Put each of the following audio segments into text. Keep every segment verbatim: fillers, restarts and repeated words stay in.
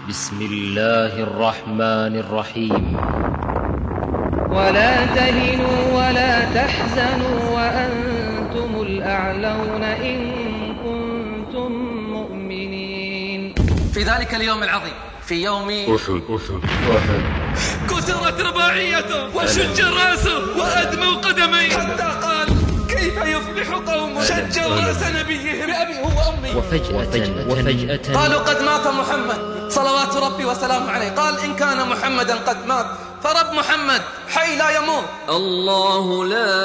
بسم الله الرحمن الرحيم. ولا تهنوا ولا تحزنوا وأنتم الأعلون إن كنتم مؤمنين. في ذلك اليوم العظيم، في يوم أحد أحد أحد كسرت رباعيته وشج رأسه وأدموا قدميه، حتى قال كيف يفلح قوم شجوا رأس نبيهم بأبيه وأمي. وفجأة, وفجأة قالوا قد مات محمد صلوات ربي وسلامه عليه. قال إن كان محمدا قد مات فرب محمد حي لا يموت. الله لا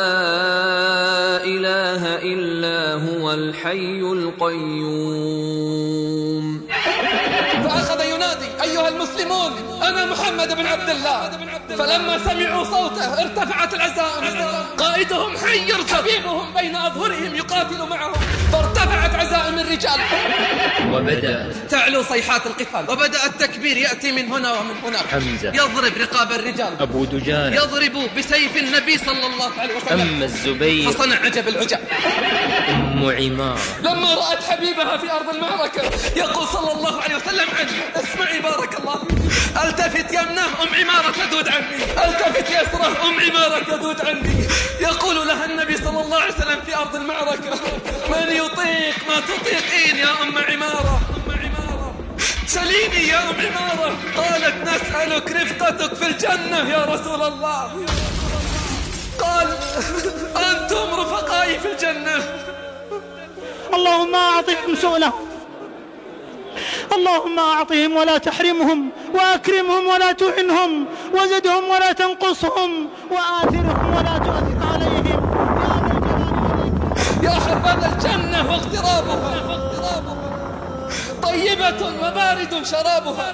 إله إلا هو الحي القيوم. فأخذ ينادي أيها المسلمون أنا محمد بن عبد الله. فلما سمعوا صوته ارتفعت العزائم، قائدهم حي حبيبهم بين أظهرهم يقاتل معهم، فارتفعت عزائم الرجال وبدأت تعلو صيحات القتال، وبدأ التكبير يأتي من هنا ومن هناك. حمزة يضرب رقاب الرجال، أبو دجانة يضرب بسيف النبي صلى الله عليه وسلم. أما الزبير فصنع عجب العجب. أم عمارة لما رأت حبيبها في أرض المعركة يقول صلى الله عليه وسلم عنه اسمعي بارك الله، التفت يمنه أم عمارة تذود عني، التفت يسره أم عمارة تذود عني. يقول لها النبي صلى الله عليه وسلم في أرض المعركة من يطيق ما تطيقين يا أم عمارة، أم عمارة سليني يا أم عمارة. قالت نسألك رفقتك في الجنة يا رسول الله. قال أنتم رفقائي في الجنة. اللهم أعطهم سؤلهم، اللهم أعطهم ولا تحرمهم، وأكرمهم ولا تهنهم، وزدهم ولا تنقصهم، وآثرهم ولا تؤثر عليهم يا حبذا الجنة واغترابها طيبة وبارد شرابها.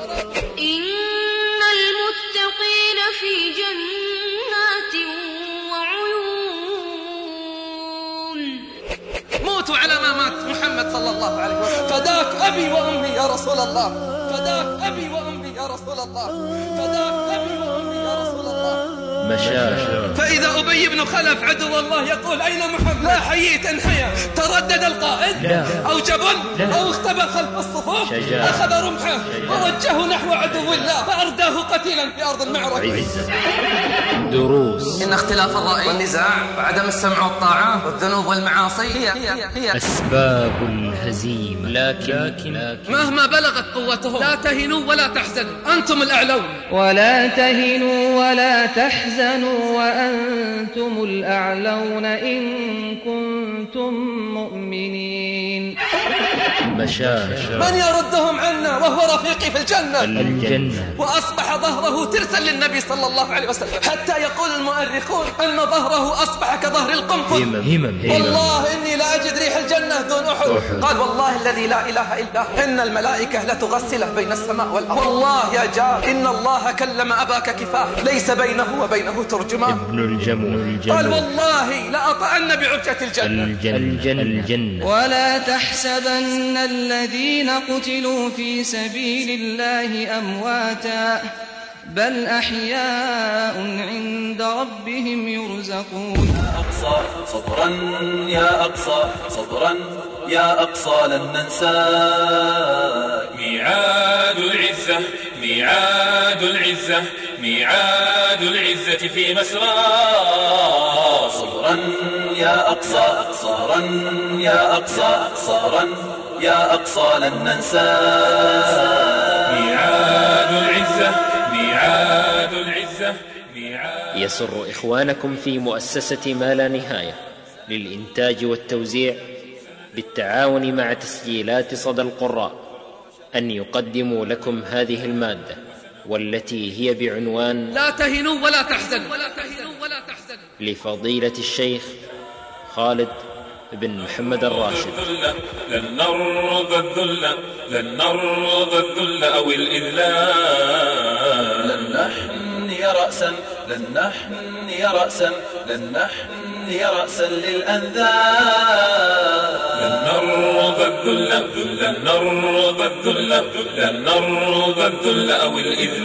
إن المتقين في جنات وعيون. موتوا على ما مات محمد صلى الله عليه وسلم. فداك أبي وأمي يا رسول الله، فداك أبي وأمي يا رسول الله، فداك أبي وأمي يا رسول الله. مشاشة. فإذا أبي بن خلف عدو الله يقول أين محمد؟ لا حييت انحيا. تردد القائد لا. أو جبل لا. أو اختبى خلف الصفوف، شجاع. أخذ رمحه ووجهه نحو عدو الله فأرداه قتيلا في أرض المعركة. عزة. دروس. إن اختلاف الرأي والنزاع وعدم السمع والطاعة والذنوب والمعاصي هي, هي, هي أسباب الهزيمة. لكن, لكن مهما بلغت قوتهم لا تهنوا ولا تحزنوا أنتم الأعلون. ولا تهنوا ولا تحزنوا وأنتم الأعلون إن كنتم مؤمنين. مشاشة. من يردهم عنا وهو رفيقي في الجنة؟ الجنة. وأصبح ظهره ترسا للنبي صلى الله عليه وسلم، حتى يقول المؤرخون أن ظهره أصبح كظهر القنفذ. همم همم. والله إني لا أجد ريح الجنة دون أحد. قال والله الذي لا إله إلا هو إن الملائكة لتغسله بين السماء والأرض. والله يا جار إن الله كلم أباك كفاه ليس بينه وبينه ترجمان. ابن الجمل. قال والله لأطأن بعرجة الجنة. الجنة. الجنة. ولا تحسبن الذين قتلوا في سبيل الله أمواتا بل أحياء عند ربهم يرزقون. أقصى صبرا يا أقصى صبرا يا أقصى لن ننساك. ميعاد العزة ميعاد العزة ميعاد العزة في مسرى. صبرا يا أقصى صبرا يا أقصى صبرا يا أقصى لن ننساك. ميعاد العزة ميعاد العزة ميعاد. يسر إخوانكم في مؤسسة ما لا نهاية للإنتاج والتوزيع بالتعاون مع تسجيلات صدى القراء أن يقدموا لكم هذه المادة، والتي هي بعنوان لا تهنوا ولا تحزنوا ولا تهنوا ولا تحزنوا لفضيلة الشيخ خالد بن محمد الراشد. لن نرضى الذل لن نرضى الذل أو الإذلال. لن نحني رأسا لن نحني رأسا لن نحني رأسا للأنذال. لن نرضى الذل لن نرضى الذل لن نرضى الذل أو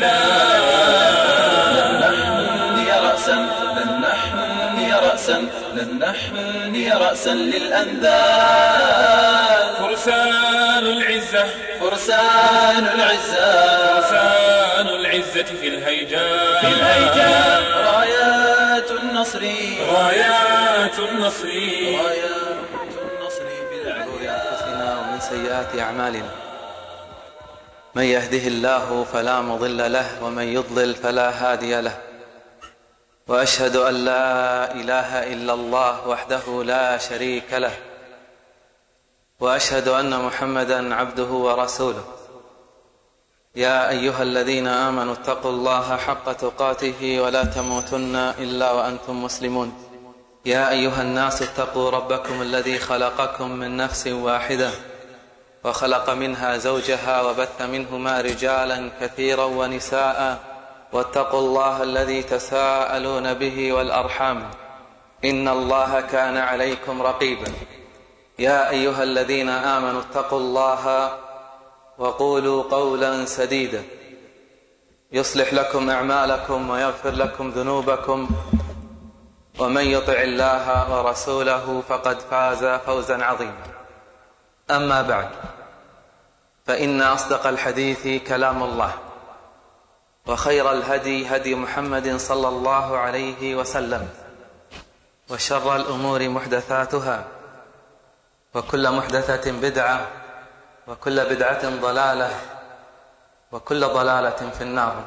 الإذلال. لن نحني رأسا لن نحني رأسا لن نحني رأسا للأنذال. فرسان العزة العزة فرسان العزة فرسان العزة في الهيجاء في الهيجاء رايات النصر رايات النصر رايات النصر في العليا. ومن سيئات أعمالنا من يهده الله فلا مضل له ومن يضلل فلا هادي له وأشهد أن لا إله إلا الله وحده لا شريك له وأشهد أن محمدا عبده ورسوله. يا أيها الذين آمنوا اتقوا الله حق تقاته ولا تموتن إلا وأنتم مسلمون. يا أيها الناس اتقوا ربكم الذي خلقكم من نفس واحدة وخلق منها زوجها وبث منهما رجالا كثيرا ونساء واتقوا الله الذي تساءلون به والأرحام إن الله كان عليكم رقيبا. يا أيها الذين آمنوا اتقوا الله وقولوا قولا سديدا يصلح لكم أعمالكم ويغفر لكم ذنوبكم ومن يطع الله ورسوله فقد فاز فوزا عظيما. أما بعد، فإن أصدق الحديث كلام الله وخير الهدي هدي محمد صلى الله عليه وسلم وشر الأمور محدثاتها وكل محدثة بدعة وكل بدعة ضلالة وكل ضلالة في النار.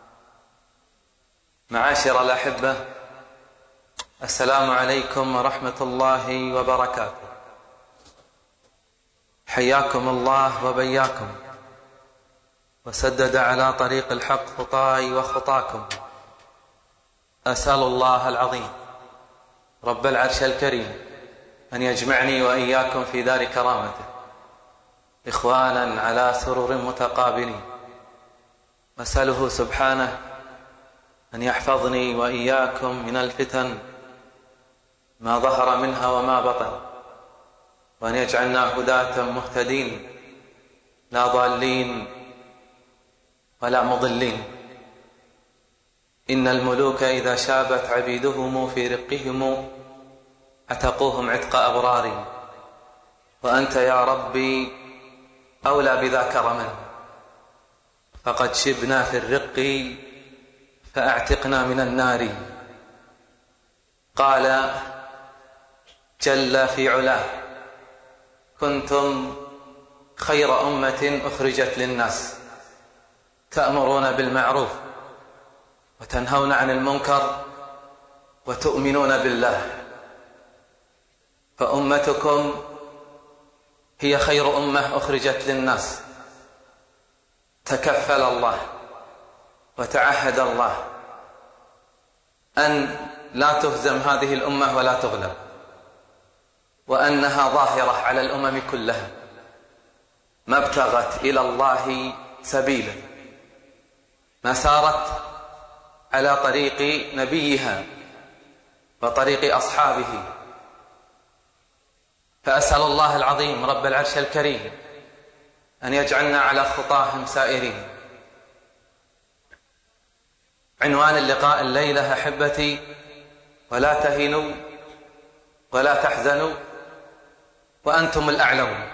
معاشر الأحبة، السلام عليكم ورحمة الله وبركاته. حياكم الله وبياكم وسدد على طريق الحق خطاي وخطاكم. أسأل الله العظيم رب العرش الكريم أن يجمعني وإياكم في دار كرامته إخوانا على سرر متقابلين. أسأله سبحانه أن يحفظني وإياكم من الفتن ما ظهر منها وما بطن، وأن يجعلنا هداة مهتدين لا ضالين ولا مضلين. إن الملوك إذا شابت عبيدهم في رقهم عتقوهم عتق أبرار، وأنت يا ربي أولى بذا كرما، فقد شبنا في الرق فأعتقنا من النار. قال جل في علاه: كنتم خير أمة أخرجت للناس تأمرون بالمعروف وتنهون عن المنكر وتؤمنون بالله. فأمتكم هي خير أمة أخرجت للناس. تكفل الله وتعهد الله أن لا تهزم هذه الأمة ولا تغلب، وأنها ظاهرة على الأمم كلها، ما ابتغت إلى الله سبيلا، ما سارت على طريق نبيها وطريق أصحابه. فأسأل الله العظيم رب العرش الكريم أن يجعلنا على خطاهم سائرين. عنوان اللقاء الليلة أحبتي: ولا تهنوا ولا تحزنوا وأنتم الأعلون،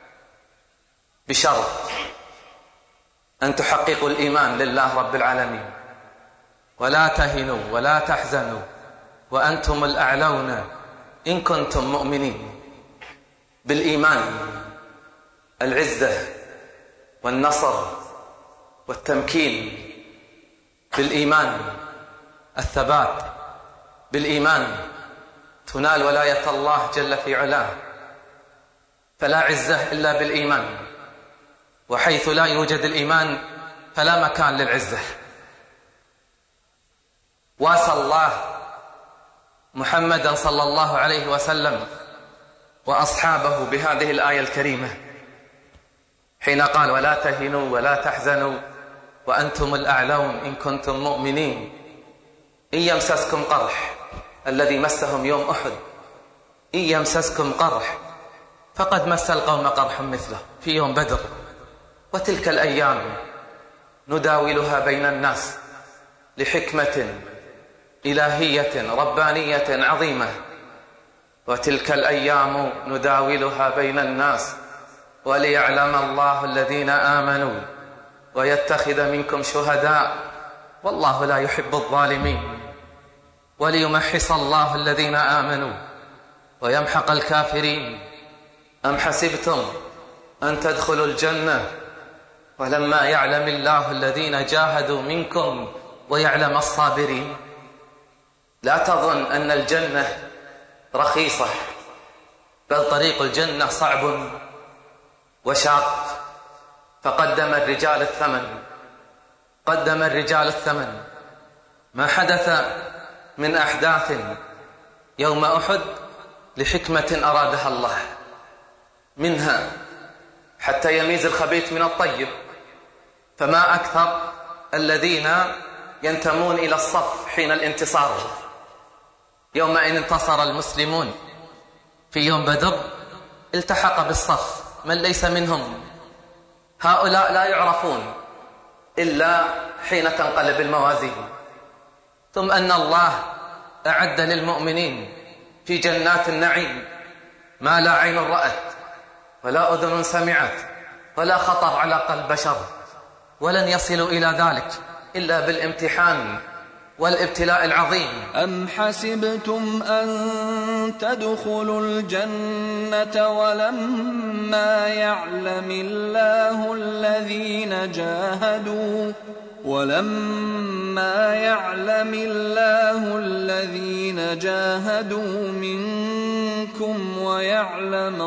بشرط أن تحققوا الإيمان لله رب العالمين. ولا تهنوا ولا تحزنوا وأنتم الأعلون إن كنتم مؤمنين. بالإيمان العزة والنصر والتمكين، بالإيمان الثبات، بالإيمان تنال ولاية الله جل في علاه. فلا عزة إلا بالإيمان، وحيث لا يوجد الإيمان فلا مكان للعزة. واسى الله محمدا صلى الله عليه وسلم وأصحابه بهذه الآية الكريمة حين قال: ولا تهنوا ولا تحزنوا وأنتم الأعلون إن كنتم مؤمنين. إن يمسسكم قرح، الذي مسهم يوم أحد، إن يمسسكم قرح فقد مس القوم قرح مثله في يوم بدر. وتلك الأيام نداولها بين الناس لحكمة إلهية ربانية عظيمة. وتلك الأيام نداولها بين الناس وليعلم الله الذين آمنوا ويتخذ منكم شهداء والله لا يحب الظالمين وليمحص الله الذين آمنوا ويمحق الكافرين. أم حسبتم أن تدخلوا الجنة ولما يعلم الله الذين جاهدوا منكم ويعلم الصابرين؟ لا تظن أن الجنة رخيصة، بل طريق الجنة صعب وشاق، فقدم الرجال الثمن قدم الرجال الثمن. ما حدث من أحداث يوم أحد لحكمة أرادها الله، منها حتى يميز الخبيث من الطيب، فما أكثر الذين ينتمون إلى الصف حين الانتصار. يوم أن انتصر المسلمون في يوم بدر التحق بالصف من ليس منهم، هؤلاء لا يعرفون إلا حين تنقلب الموازين. ثم أن الله أعد للمؤمنين في جنات النعيم ما لا عين رأت ولا أذن سمعت ولا خطر على قلب بشر، ولن يصلوا إلى ذلك إلا بالامتحان والابتلاء العظيم. أم حسبتم أن تدخلوا الجنة ولما يعلم الله الذين جاهدوا ولما يعلم الله الذين جاهدوا منكم ويعلم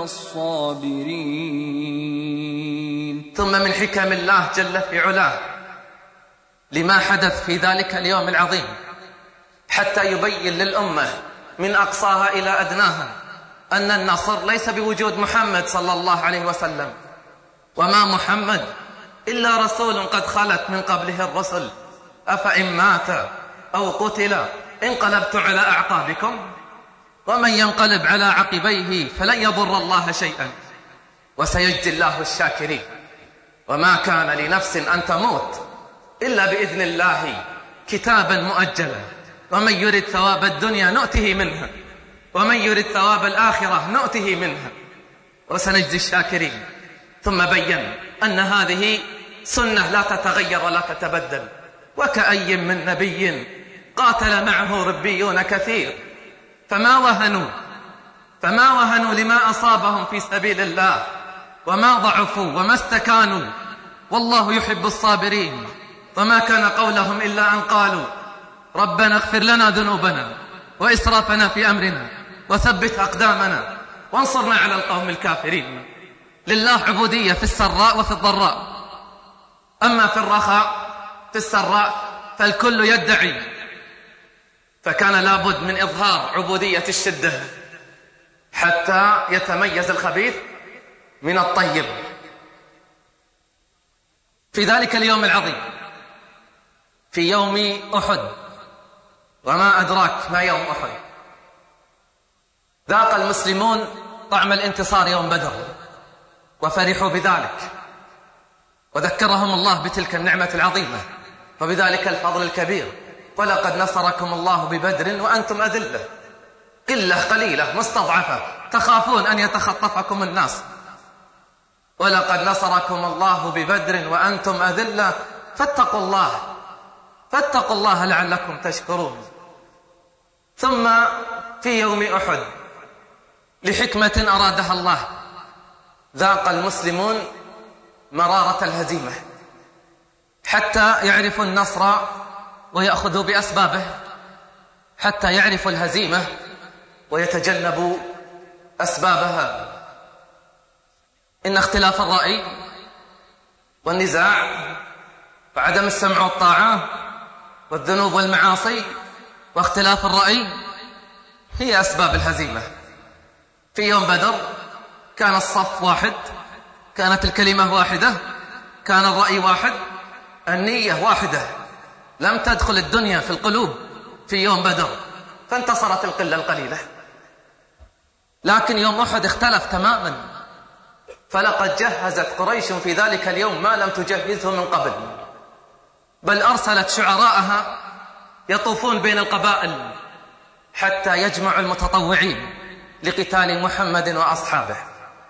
الصابرين. ثم من حكم الله جل في علاه لما حدث في ذلك اليوم العظيم حتى يبين للأمة من أقصاها إلى أدناها أن النصر ليس بوجود محمد صلى الله عليه وسلم، وما محمد إلا رسول قد خلت من قبله الرسل، أفإن مات أو قتل انقلبت على أعقابكم ومن ينقلب على عقبيه فلن يضر الله شيئا وسيجزي الله الشاكرين. وما كان لنفس أن تموت إلا بإذن الله كتابا مؤجلا، ومن يرد ثواب الدنيا نؤته منها ومن يرد ثواب الآخرة نؤته منها وسنجزي الشاكرين. ثم بين أن هذه سنة لا تتغير ولا تتبدل، وكأي من نبي قاتل معه ربيون كثير فما وهنوا فما وهنوا لما أصابهم في سبيل الله وما ضعفوا وما استكانوا، والله يحب الصابرين. وما كان قولهم إلا أن قالوا ربنا اغفر لنا ذنوبنا وإسرافنا في أمرنا وثبت أقدامنا وانصرنا على القوم الكافرين. لله عبودية في السراء وفي الضراء، أما في الرخاء في السراء فالكل يدعي، فكان لابد من إظهار عبودية الشدة حتى يتميز الخبيث من الطيب. في ذلك اليوم العظيم في يوم أحد، وما أدراك ما يوم أحد، ذاق المسلمون طعم الانتصار يوم بدر وفرحوا بذلك، وذكرهم الله بتلك النعمة العظيمة وبذلك الفضل الكبير. ولقد نصركم الله ببدر وأنتم أذلة، قلة قليلة مستضعفة تخافون أن يتخطفكم الناس. ولقد نصركم الله ببدر وأنتم أذلة فاتقوا الله فاتقوا الله لعلكم تشكرون. ثم في يوم أحد لحكمة أرادها الله ذاق المسلمون مرارة الهزيمة حتى يعرفوا النصر ويأخذوا بأسبابه، حتى يعرفوا الهزيمة ويتجنبوا أسبابها. إن اختلاف الرأي والنزاع وعدم السمع والطاعة والذنوب والمعاصي واختلاف الرأي هي أسباب الهزيمة. في يوم بدر كان الصف واحد، كانت الكلمة واحدة، كان الرأي واحد، النية واحدة، لم تدخل الدنيا في القلوب في يوم بدر فانتصرت القلة القليلة. لكن يوم أحد اختلف تماما، فلقد جهزت قريش في ذلك اليوم ما لم تجهزه من قبل، بل أرسلت شعراءها يطوفون بين القبائل حتى يجمعوا المتطوعين لقتال محمد وأصحابه.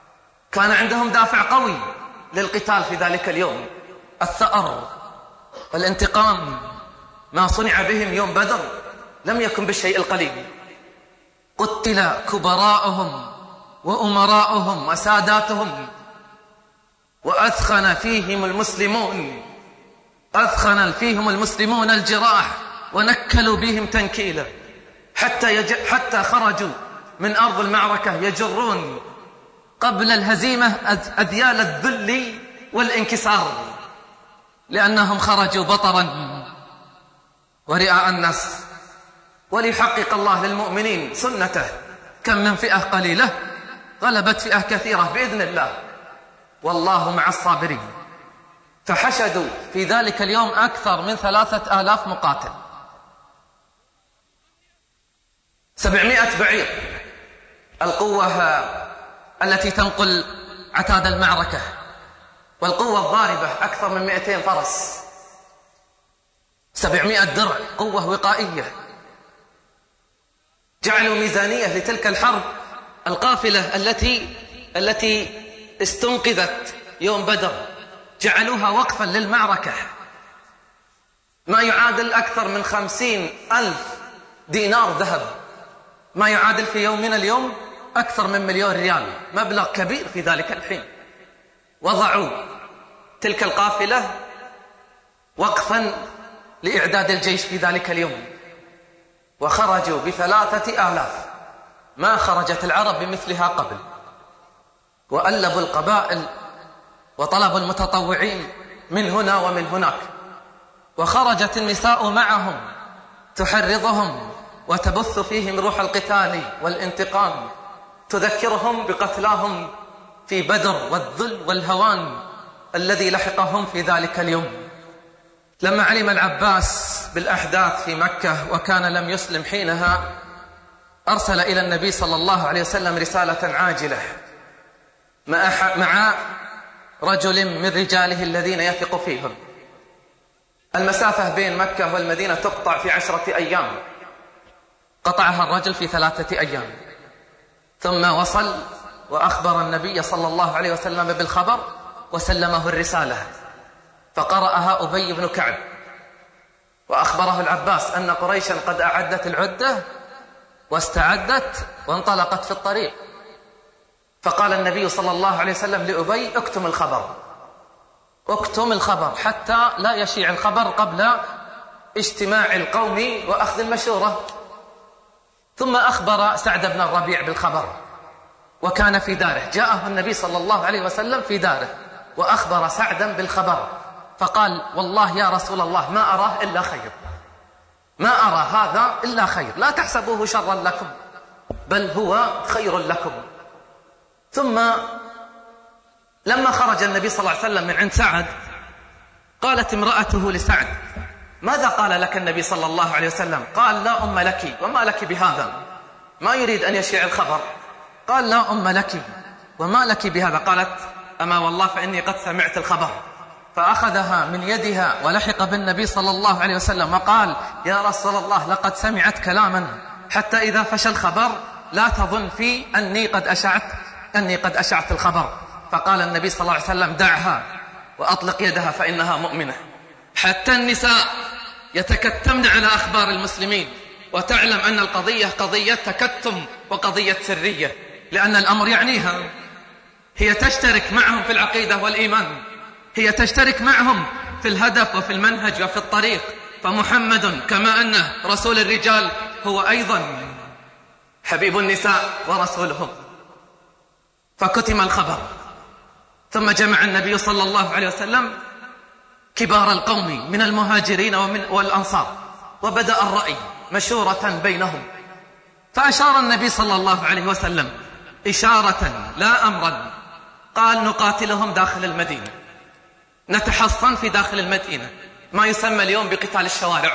كان عندهم دافع قوي للقتال في ذلك اليوم، الثأر والانتقام. ما صنع بهم يوم بدر لم يكن بالشيء القليل. قتل كبراءهم وأمراءهم وساداتهم، وأثخن فيهم المسلمون أثخن فيهم المسلمون الجراح، ونكلوا بهم تنكيلا، حتى, يج... حتى خرجوا من أرض المعركة يجرون قبل الهزيمة أذيال الذل والانكسار، لأنهم خرجوا بطرا ورئاء الناس. وليحقق الله للمؤمنين سنته، كم من فئة قليلة غلبت فئة كثيرة بإذن الله، والله مع الصابرين. فحشدوا في ذلك اليوم أكثر من ثلاثة آلاف مقاتل، سبعمائة بعير، القوة التي تنقل عتاد المعركة، والقوة الضاربة أكثر من مئتين فرس، سبعمائة درع، قوة وقائية. جعلوا ميزانية لتلك الحرب، القافلة التي التي استنقذت يوم بدر جعلوها وقفا للمعركة، ما يعادل أكثر من خمسين ألف دينار ذهب، ما يعادل في يومنا اليوم أكثر من مليون ريال، مبلغ كبير في ذلك الحين. وضعوا تلك القافلة وقفا لإعداد الجيش في ذلك اليوم، وخرجوا بثلاثة آلاف، ما خرجت العرب بمثلها قبل، وألبوا القبائل وطلبوا المتطوعين من هنا ومن هناك، وخرجت النساء معهم تحرضهم وتبث فيهم روح القتال والانتقام، تذكرهم بقتلاهم في بدر والذل والهوان الذي لحقهم في ذلك اليوم. لما علم العباس بالأحداث في مكة وكان لم يسلم حينها، أرسل إلى النبي صلى الله عليه وسلم رسالة عاجلة مع رجل من رجاله الذين يثق فيهم. المسافة بين مكة والمدينة تقطع في عشرة أيام، قطعها الرجل في ثلاثة أيام، ثم وصل وأخبر النبي صلى الله عليه وسلم بالخبر وسلمه الرسالة، فقرأها أبي بن كعب وأخبره العباس أن قريشا قد أعدت العدة واستعدت وانطلقت في الطريق. فقال النبي صلى الله عليه وسلم لأبي: اكتم الخبر، اكتم الخبر حتى لا يشيع الخبر قبل اجتماع القوم وأخذ المشورة. ثم أخبر سعد بن الربيع بالخبر، وكان في داره، جاءه النبي صلى الله عليه وسلم في داره وأخبر سعدا بالخبر، فقال: والله يا رسول الله ما أراه إلا خير، ما أرى هذا إلا خير، لا تحسبوه شرا لكم بل هو خير لكم. ثم لما خرج النبي صلى الله عليه وسلم من عند سعد، قالت امرأته لسعد: ماذا قال لك النبي صلى الله عليه وسلم؟ قال: لا أم لك، وما لك بهذا؟ ما يريد أن يشيع الخبر. قال: لا أم لك، وما لك بهذا؟ قالت: أما والله فإني قد سمعت الخبر. فأخذها من يدها ولحق بالنبي صلى الله عليه وسلم وقال: يا رسول الله لقد سمعت كلاما حتى إذا فشى الخبر لا تظن في أني قد أشعت أني قد أشعت الخبر. فقال النبي صلى الله عليه وسلم: دعها وأطلق يدها فإنها مؤمنة. حتى النساء يتكتمن على أخبار المسلمين، وتعلم أن القضية قضية تكتم وقضية سرية، لأن الأمر يعنيها. هي تشترك معهم في العقيدة والإيمان، هي تشترك معهم في الهدف وفي المنهج وفي الطريق. فمحمد كما أنه رسول الرجال هو أيضا حبيب النساء ورسولهم. فكتم الخبر، ثم جمع النبي صلى الله عليه وسلم كبار القوم من المهاجرين ومن والأنصار، وبدأ الرأي مشورة بينهم. فأشار النبي صلى الله عليه وسلم إشارة لا أمرا، قال: نقاتلهم داخل المدينة، نتحصن في داخل المدينة، ما يسمى اليوم بقتال الشوارع.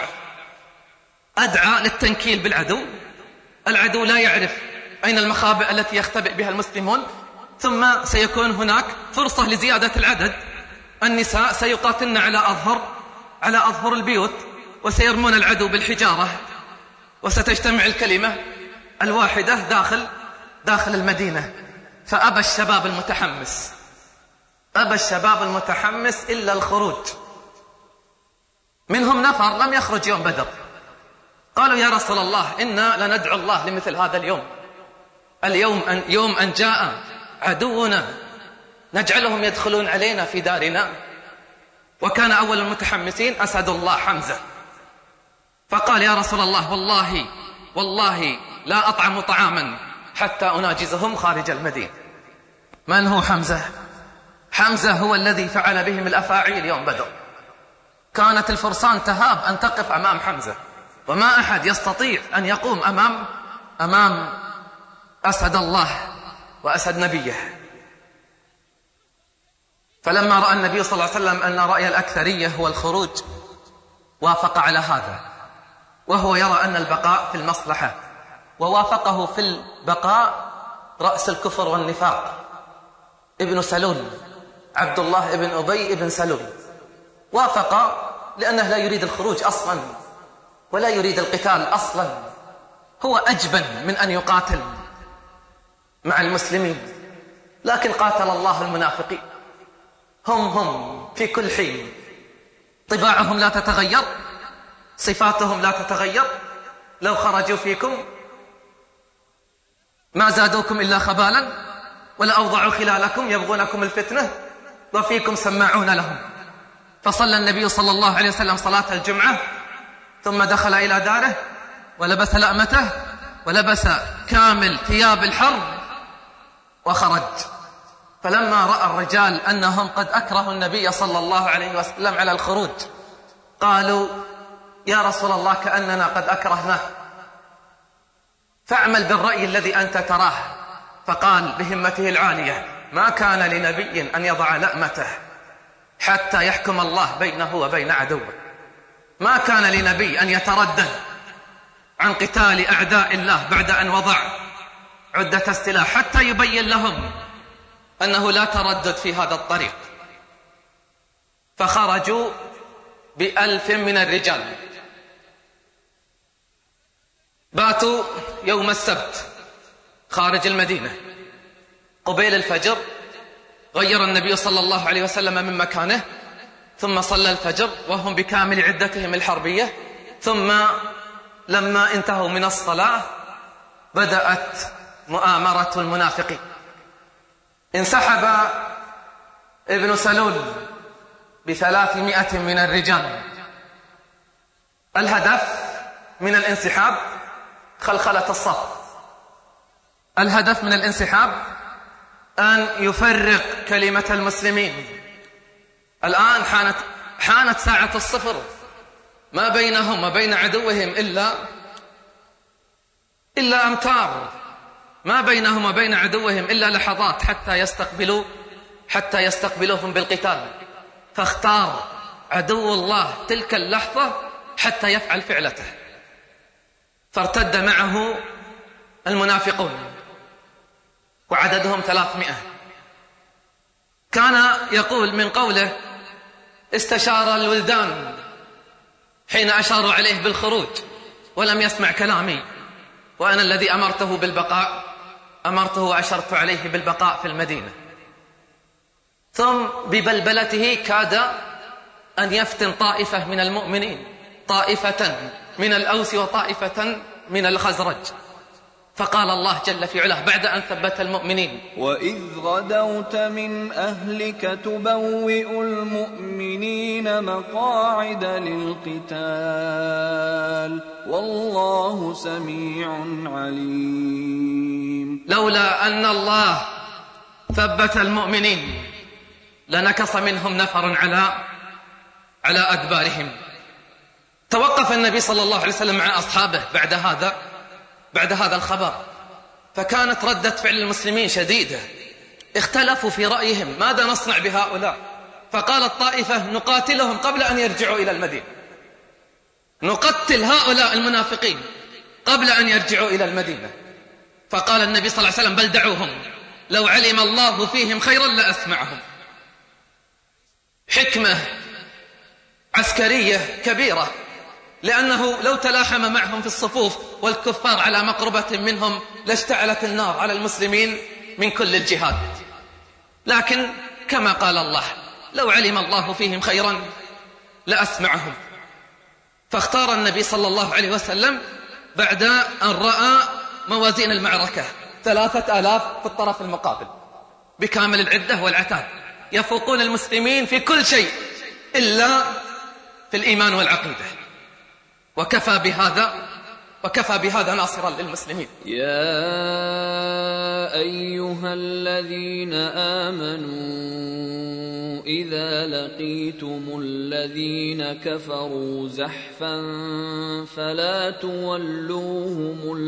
أدعى للتنكيل بالعدو، العدو لا يعرف أين المخابئ التي يختبئ بها المسلمون، ثم سيكون هناك فرصة لزيادة العدد. النساء سيقاتلن على أظهر على أظهر البيوت، وسيرمون العدو بالحجارة، وستجتمع الكلمة الواحدة داخل داخل المدينة. فأبى الشباب المتحمس أبى الشباب المتحمس إلا الخروج. منهم نفر لم يخرج يوم بدر، قالوا يا رسول الله إنا لندعو الله لمثل هذا اليوم، اليوم أن يوم أن جاء عدونا نجعلهم يدخلون علينا في دارنا. وكان أول المتحمسين أسد الله حمزة، فقال يا رسول الله والله والله لا أطعم طعاما حتى أناجزهم خارج المدينة. من هو حمزة؟ حمزة هو الذي فعل بهم الأفاعيل يوم بدر. كانت الفرسان تهاب أن تقف أمام حمزة، وما أحد يستطيع أن يقوم أمام أمام أسد الله وأسد نبيه. فلما رأى النبي صلى الله عليه وسلم أن رأي الأكثرية هو الخروج وافق على هذا، وهو يرى أن البقاء في المصلحة، ووافقه في البقاء رأس الكفر والنفاق ابن سلول، عبد الله ابن أبي ابن سلول، وافق لأنه لا يريد الخروج أصلا ولا يريد القتال أصلا، هو أجبن من أن يقاتل مع المسلمين. لكن قاتل الله المنافقين، هم هم في كل حين، طباعهم لا تتغير، صفاتهم لا تتغير، لو خرجوا فيكم ما زادوكم إلا خبالا ولا أوضعوا خلالكم يبغونكم الفتنة وفيكم سماعون لهم. فصلى النبي صلى الله عليه وسلم صلاة الجمعة ثم دخل إلى داره ولبس لأمته ولبس كامل ثياب الحرب وخرج. فلما رأى الرجال أنهم قد أكرهوا النبي صلى الله عليه وسلم على الخروج قالوا يا رسول الله كأننا قد أكرهناه، فاعمل بالرأي الذي أنت تراه. فقال بهمته العالية ما كان لنبي أن يضع لأمته حتى يحكم الله بينه وبين عدوه، ما كان لنبي أن يتردد عن قتال أعداء الله بعد أن وضع عدة السلاح حتى يبين لهم أنه لا تردد في هذا الطريق. فخرجوا بألف من الرجال، باتوا يوم السبت خارج المدينة. قبيل الفجر غير النبي صلى الله عليه وسلم من مكانه، ثم صلى الفجر وهم بكامل عدتهم الحربية. ثم لما انتهوا من الصلاة بدأت مؤامرة المنافقين. انسحب ابن سلول بثلاثمائة من الرجال. الهدف من الانسحاب خلخلة الصف، الهدف من الانسحاب أن يفرق كلمة المسلمين. الآن حانت, حانت ساعة الصفر، ما بينهم وبين عدوهم إلا إلا أمتار، ما بينهم وبين عدوهم إلا لحظات حتى يستقبلوا حتى يستقبلوهم بالقتال. فاختار عدو الله تلك اللحظة حتى يفعل فعلته، فارتد معه المنافقون وعددهم ثلاثمائة. كان يقول من قوله استشار الولدان حين أشاروا عليه بالخروج ولم يسمع كلامي، وأنا الذي أمرته بالبقاء أمرته وأشرت عليه بالبقاء في المدينة. ثم ببلبلته كاد أن يفتن طائفة من المؤمنين، طائفة من الأوس وطائفة من الخزرج. فقال الله جل في علاه بعد أن ثبت المؤمنين وإذ غدوت من أهلك تبوئ المؤمنين مقاعد للقتال والله سميع عليم. لولا أن الله ثبت المؤمنين لنكص منهم نفر على على أدبارهم. توقف النبي صلى الله عليه وسلم مع أصحابه بعد هذا بعد هذا الخبر، فكانت ردة فعل المسلمين شديدة، اختلفوا في رأيهم ماذا نصنع بهؤلاء. فقال الطائفة نقاتلهم قبل أن يرجعوا إلى المدينة، نقتل هؤلاء المنافقين قبل أن يرجعوا إلى المدينة. فقال النبي صلى الله عليه وسلم بل دعوهم، لو علم الله فيهم خيرا لأسمعهم. حكمة عسكرية كبيرة، لأنه لو تلاحم معهم في الصفوف والكفار على مقربة منهم لاشتعلت النار على المسلمين من كل الجهات. لكن كما قال الله: لو علم الله فيهم خيرا لأسمعهم. فاختار النبي صلى الله عليه وسلم بعد أن رأى موازين المعركة ثلاثة آلاف في الطرف المقابل بكامل العدة والعتاد، يفوقون المسلمين في كل شيء إلا في الإيمان والعقيدة، وكفى بهذا وكفى بهذا ناصرا للمسلمين. يا أيها الذين آمنوا إذا لقيتم الذين كفروا زحفا فلا تولوهم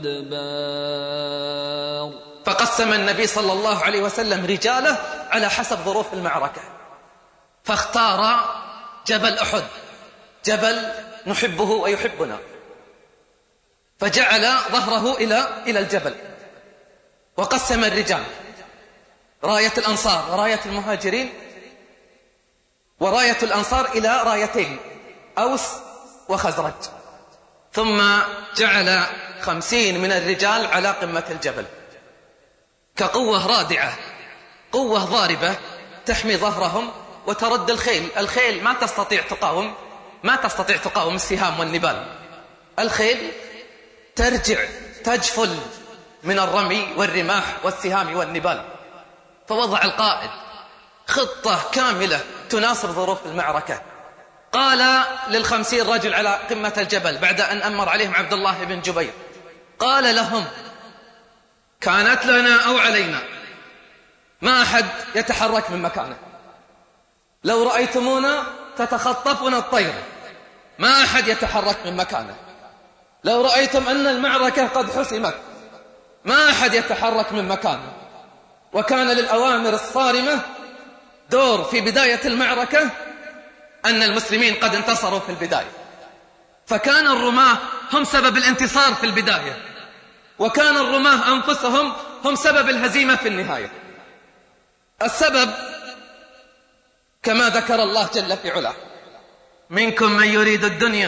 الأدبار. فقسم النبي صلى الله عليه وسلم رجاله على حسب ظروف المعركة، فاختار جبل أحد، جبل نحبه ويحبنا، فجعل ظهره إلى إلى الجبل، وقسم الرجال: راية الأنصار وراية المهاجرين، وراية الأنصار إلى رايتين: أوس وخزرج. ثم جعل خمسين من الرجال على قمة الجبل كقوة رادعة، قوة ضاربة تحمي ظهرهم وترد الخيل. الخيل ما تستطيع تقاوم ما تستطيع تقاوم السهام والنبال. الخيل ترجع تجفل من الرمي والرماح والسهام والنبال. فوضع القائد خطة كاملة تناصر ظروف المعركة. قال للخمسين رجل على قمة الجبل بعد أن أمر عليهم عبد الله بن جبير، قال لهم: كانت لنا أو علينا، ما أحد يتحرك من مكانه. لو رأيتمونا تتخطفنا الطير، ما أحد يتحرك من مكانه. لو رأيتم أن المعركة قد حسمت، ما أحد يتحرك من مكانه. وكان للأوامر الصارمة دور في بداية المعركة، أن المسلمين قد انتصروا في البداية، فكان الرماة هم سبب الانتصار في البداية، وكان الرماة أنفسهم هم سبب الهزيمة في النهاية. السبب كما ذكر الله جل في علاه: منكم من يريد الدنيا،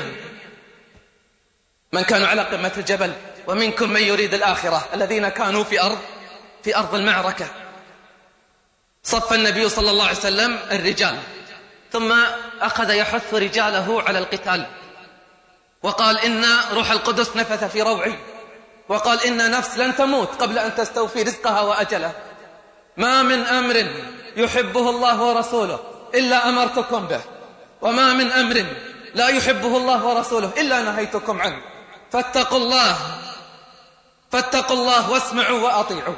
من كانوا على قمة الجبل، ومنكم من يريد الآخرة، الذين كانوا في أرض في أرض المعركة. صف النبي صلى الله عليه وسلم الرجال، ثم أخذ يحث رجاله على القتال، وقال: إن روح القدس نفث في روعي، وقال: إن نفس لن تموت قبل أن تستوفي رزقها وأجله، ما من أمر يحبه الله ورسوله إلا أمرتكم به، وما من أمر لا يحبه الله ورسوله إلا نهيتكم عنه، فاتقوا الله فاتقوا الله واسمعوا وأطيعوا،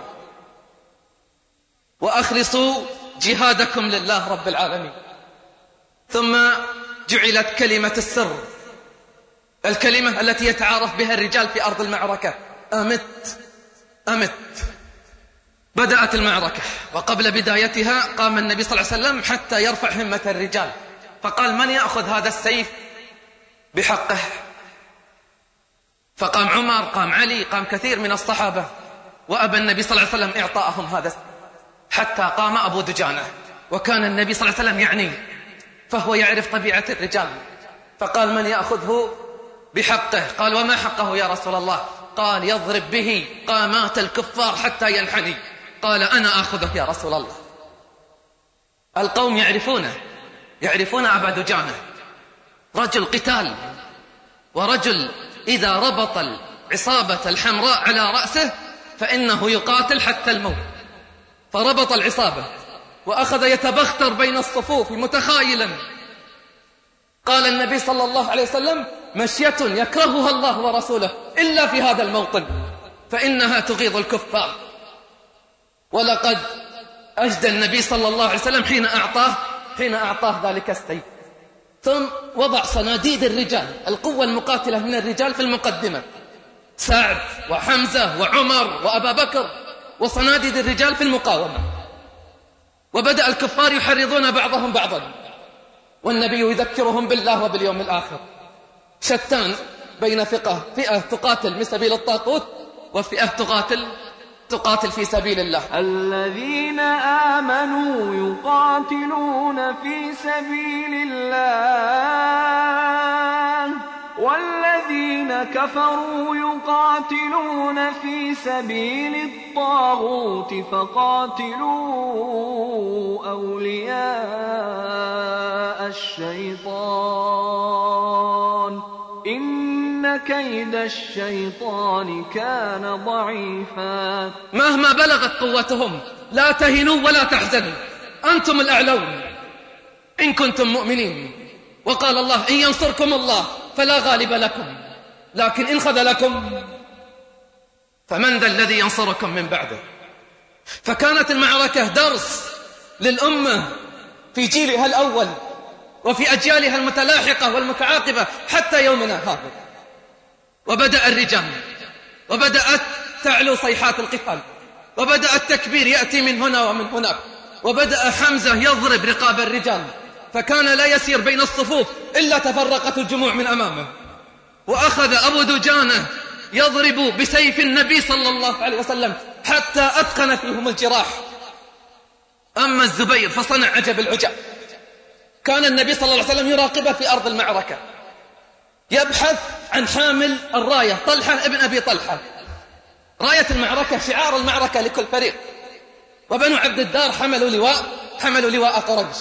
وأخلصوا جهادكم لله رب العالمين. ثم جعلت كلمة السر، الكلمة التي يتعارف بها الرجال في أرض المعركة: أمت أمت. بدأت المعركة، وقبل بدايتها قام النبي صلى الله عليه وسلم حتى يرفع همة الرجال، فقال: من يأخذ هذا السيف بحقه؟ فقام عمر، قام علي، قام كثير من الصحابة، وأبى النبي صلى الله عليه وسلم إعطاءهم هذا السيف، حتى قام أبو دجانة، وكان النبي صلى الله عليه وسلم يعني فهو يعرف طبيعة الرجال، فقال: من يأخذه بحقه؟ قال: وما حقه يا رسول الله؟ قال: يضرب به قامات الكفار حتى ينحني. قال: أنا آخذه يا رسول الله. القوم يعرفونه يعرفون أبا دجانة، رجل قتال، ورجل إذا ربط العصابة الحمراء على رأسه فإنه يقاتل حتى الموت. فربط العصابة وأخذ يتبختر بين الصفوف متخايلا. قال النبي صلى الله عليه وسلم: مشية يكرهها الله ورسوله إلا في هذا الموطن، فإنها تغيظ الكفار. ولقد أجدى النبي صلى الله عليه وسلم حين أعطاه حين أعطاه ذلك السيف. ثم وضع صناديد الرجال، القوة المقاتلة من الرجال في المقدمة، سعد وحمزة وعمر وأبا بكر، وصناديد الرجال في المقاومة. وبدأ الكفار يحرضون بعضهم بعضا، والنبي يذكرهم بالله وباليوم الآخر. شتان بين فئة فئة تقاتل من سبيل الطاغوت، وفئة تقاتل تقاتل في سبيل الله. الذين آمنوا يقاتلون في سبيل الله، والذين الذين كفروا يقاتلون في سبيل الطاغوت فقاتلوا أولياء الشيطان إن كيد الشيطان كان ضعيفا. مهما بلغت قوتهم لا تهنوا ولا تحزنوا، أنتم الأعلون إن كنتم مؤمنين. وقال الله: إن ينصركم الله فلا غالب لكم، لكن إن خذلكم فمن ذا الذي ينصركم من بعده. فكانت المعركة درس للأمة في جيلها الأول وفي أجيالها المتلاحقة والمتعاقبة حتى يومنا هذا. وبدأ الرجال، وبدأت تعلو صيحات القتال، وبدأ التكبير يأتي من هنا ومن هناك، وبدأ حمزة يضرب رقاب الرجال، فكان لا يسير بين الصفوف إلا تفرقت الجموع من أمامه. وأخذ أبو دجانة يضرب بسيف النبي صلى الله عليه وسلم حتى أتقن فيهم الجراح. أما الزبير فصنع عجب العجب، كان النبي صلى الله عليه وسلم يراقبه في أرض المعركة، يبحث عن حامل الراية طلحة ابن أبي طلحة. راية المعركة شعار المعركة لكل فريق، وبنو عبد الدار حملوا لواء حملوا لواء قريش،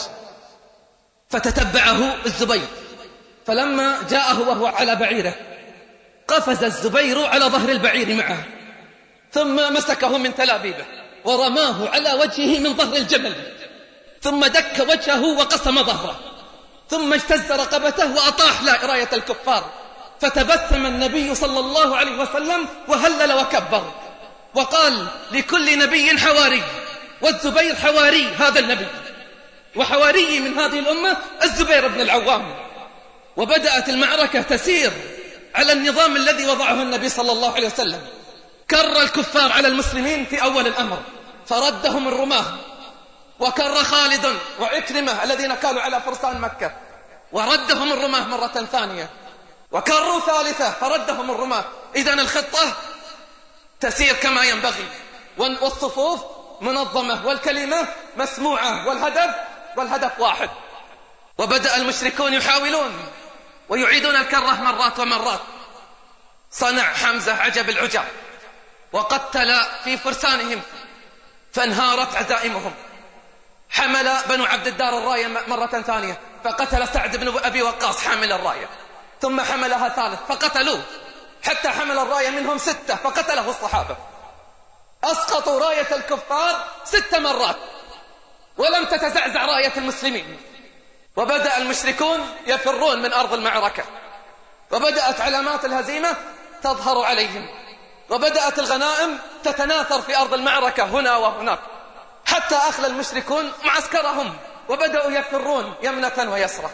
فتتبعه الزبير، فلما جاءه وهو على بعيره قفز الزبير على ظهر البعير معه، ثم مسكه من تلابيبه ورماه على وجهه من ظهر الجمل، ثم دك وجهه وقسم ظهره، ثم اجتز رقبته وأطاح راية الكفار. فتبسم النبي صلى الله عليه وسلم وهلل وكبر وقال: لكل نبي حواري، والزبير حواري هذا النبي، وحواري من هذه الأمة الزبير بن العوام. وبدأت المعركة تسير على النظام الذي وضعه النبي صلى الله عليه وسلم. كر الكفار على المسلمين في أول الأمر فردهم الرماه، وكر خالد وعكرمة الذين كانوا على فرسان مكة وردهم الرماه مرة ثانية، وكروا ثالثة فردهم الرماه. إذن الخطة تسير كما ينبغي، والصفوف منظمة والكلمة مسموعة والهدف والهدف واحد. وبدأ المشركون يحاولون ويعيدون الكرة مرات ومرات. صنع حمزة عجب العجب وقتل في فرسانهم فانهارت عزائمهم. حمل بنو عبد الدار الراية مرة ثانية فقتل سعد بن أبي وقاص حامل الراية، ثم حملها ثالث فقتلوه، حتى حمل الراية منهم ستة فقتله الصحابة. أسقطوا راية الكفار ست مرات ولم تتزعزع راية المسلمين. وبدأ المشركون يفرون من أرض المعركة، وبدأت علامات الهزيمة تظهر عليهم، وبدأت الغنائم تتناثر في أرض المعركة هنا وهناك، حتى أخلى المشركون معسكرهم وبدأوا يفرون يمنة ويسرى.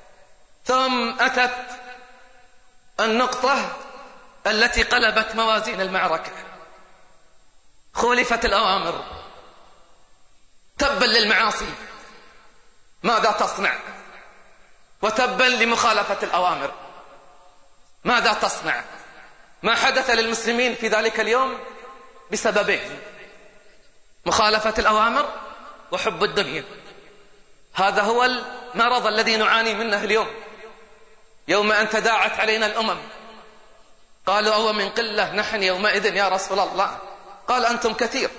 ثم أتت النقطة التي قلبت موازين المعركة. خولفت الأوامر، تبا للمعاصي ماذا تصنع، وتبا لمخالفة الأوامر ماذا تصنع. ما حدث للمسلمين في ذلك اليوم بسببين: مخالفة الأوامر وحب الدنيا. هذا هو المرض الذي نعاني منه اليوم. يوم أن تداعت علينا الأمم قالوا: أو من قلة نحن يومئذ يا رسول الله؟ قال: أنتم كثير،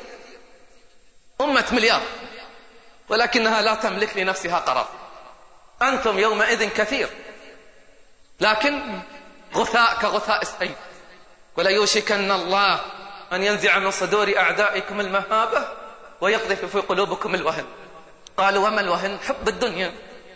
أمة مليار ولكنها لا تملك لنفسها قرار. أنتم يومئذ كثير لكن غثاء كغثاء السيل، وليوشكن الله أن ينزع من صدور أعدائكم المهابة ويقذف في قلوبكم الوهن. قالوا: وما الوهن؟ حب الدنيا.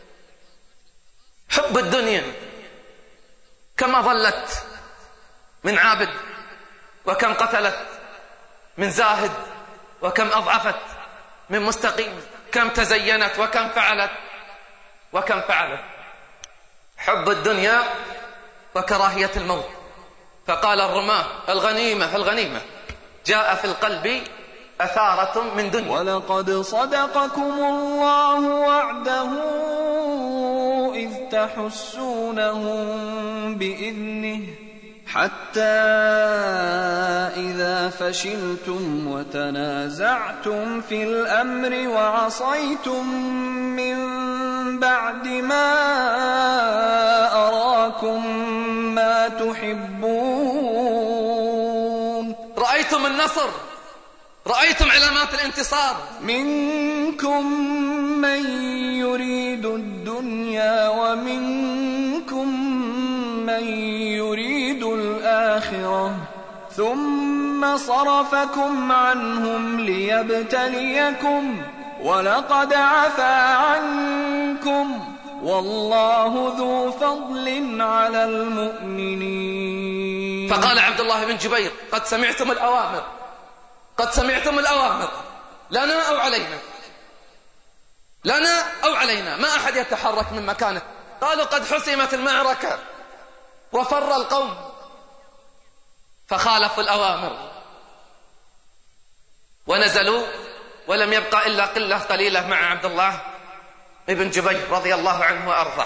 حب الدنيا. كما ظلت من عابد، وكم قتلت من زاهد، وكم أضعفت من مستقيم، كم تزينت وكم فعلت وكم فعلت. حب الدنيا وكراهية الموت. فقال الرماه: الغنيمة الغنيمة. جاء في القلب أثارة من دنيا. ولقد صدقكم الله وعده إذ تحسونهم بإذنه حتى إذا فشلتم وتنازعتم في الأمر وعصيتم من بعد ما أراكم ما تحبون النصر، رأيتم علامات الانتصار. منكم من يريد الدنيا ومنكم من يريد الآخرة ثم صرفكم عنهم ليبتليكم ولقد عفا عنكم والله ذو فضل على المؤمنين. فقال عبد الله بن جبير: قد سمعتم الأوامر، قد سمعتم الأوامر، لنا أو علينا، لنا أو علينا، ما أحد يتحرك من مكانه. قالوا: قد حسمت المعركة وفر القوم، فخالفوا الأوامر ونزلوا، ولم يبقى إلا قلة قليلة مع عبد الله ابن جبير رضي الله عنه وأرضاه.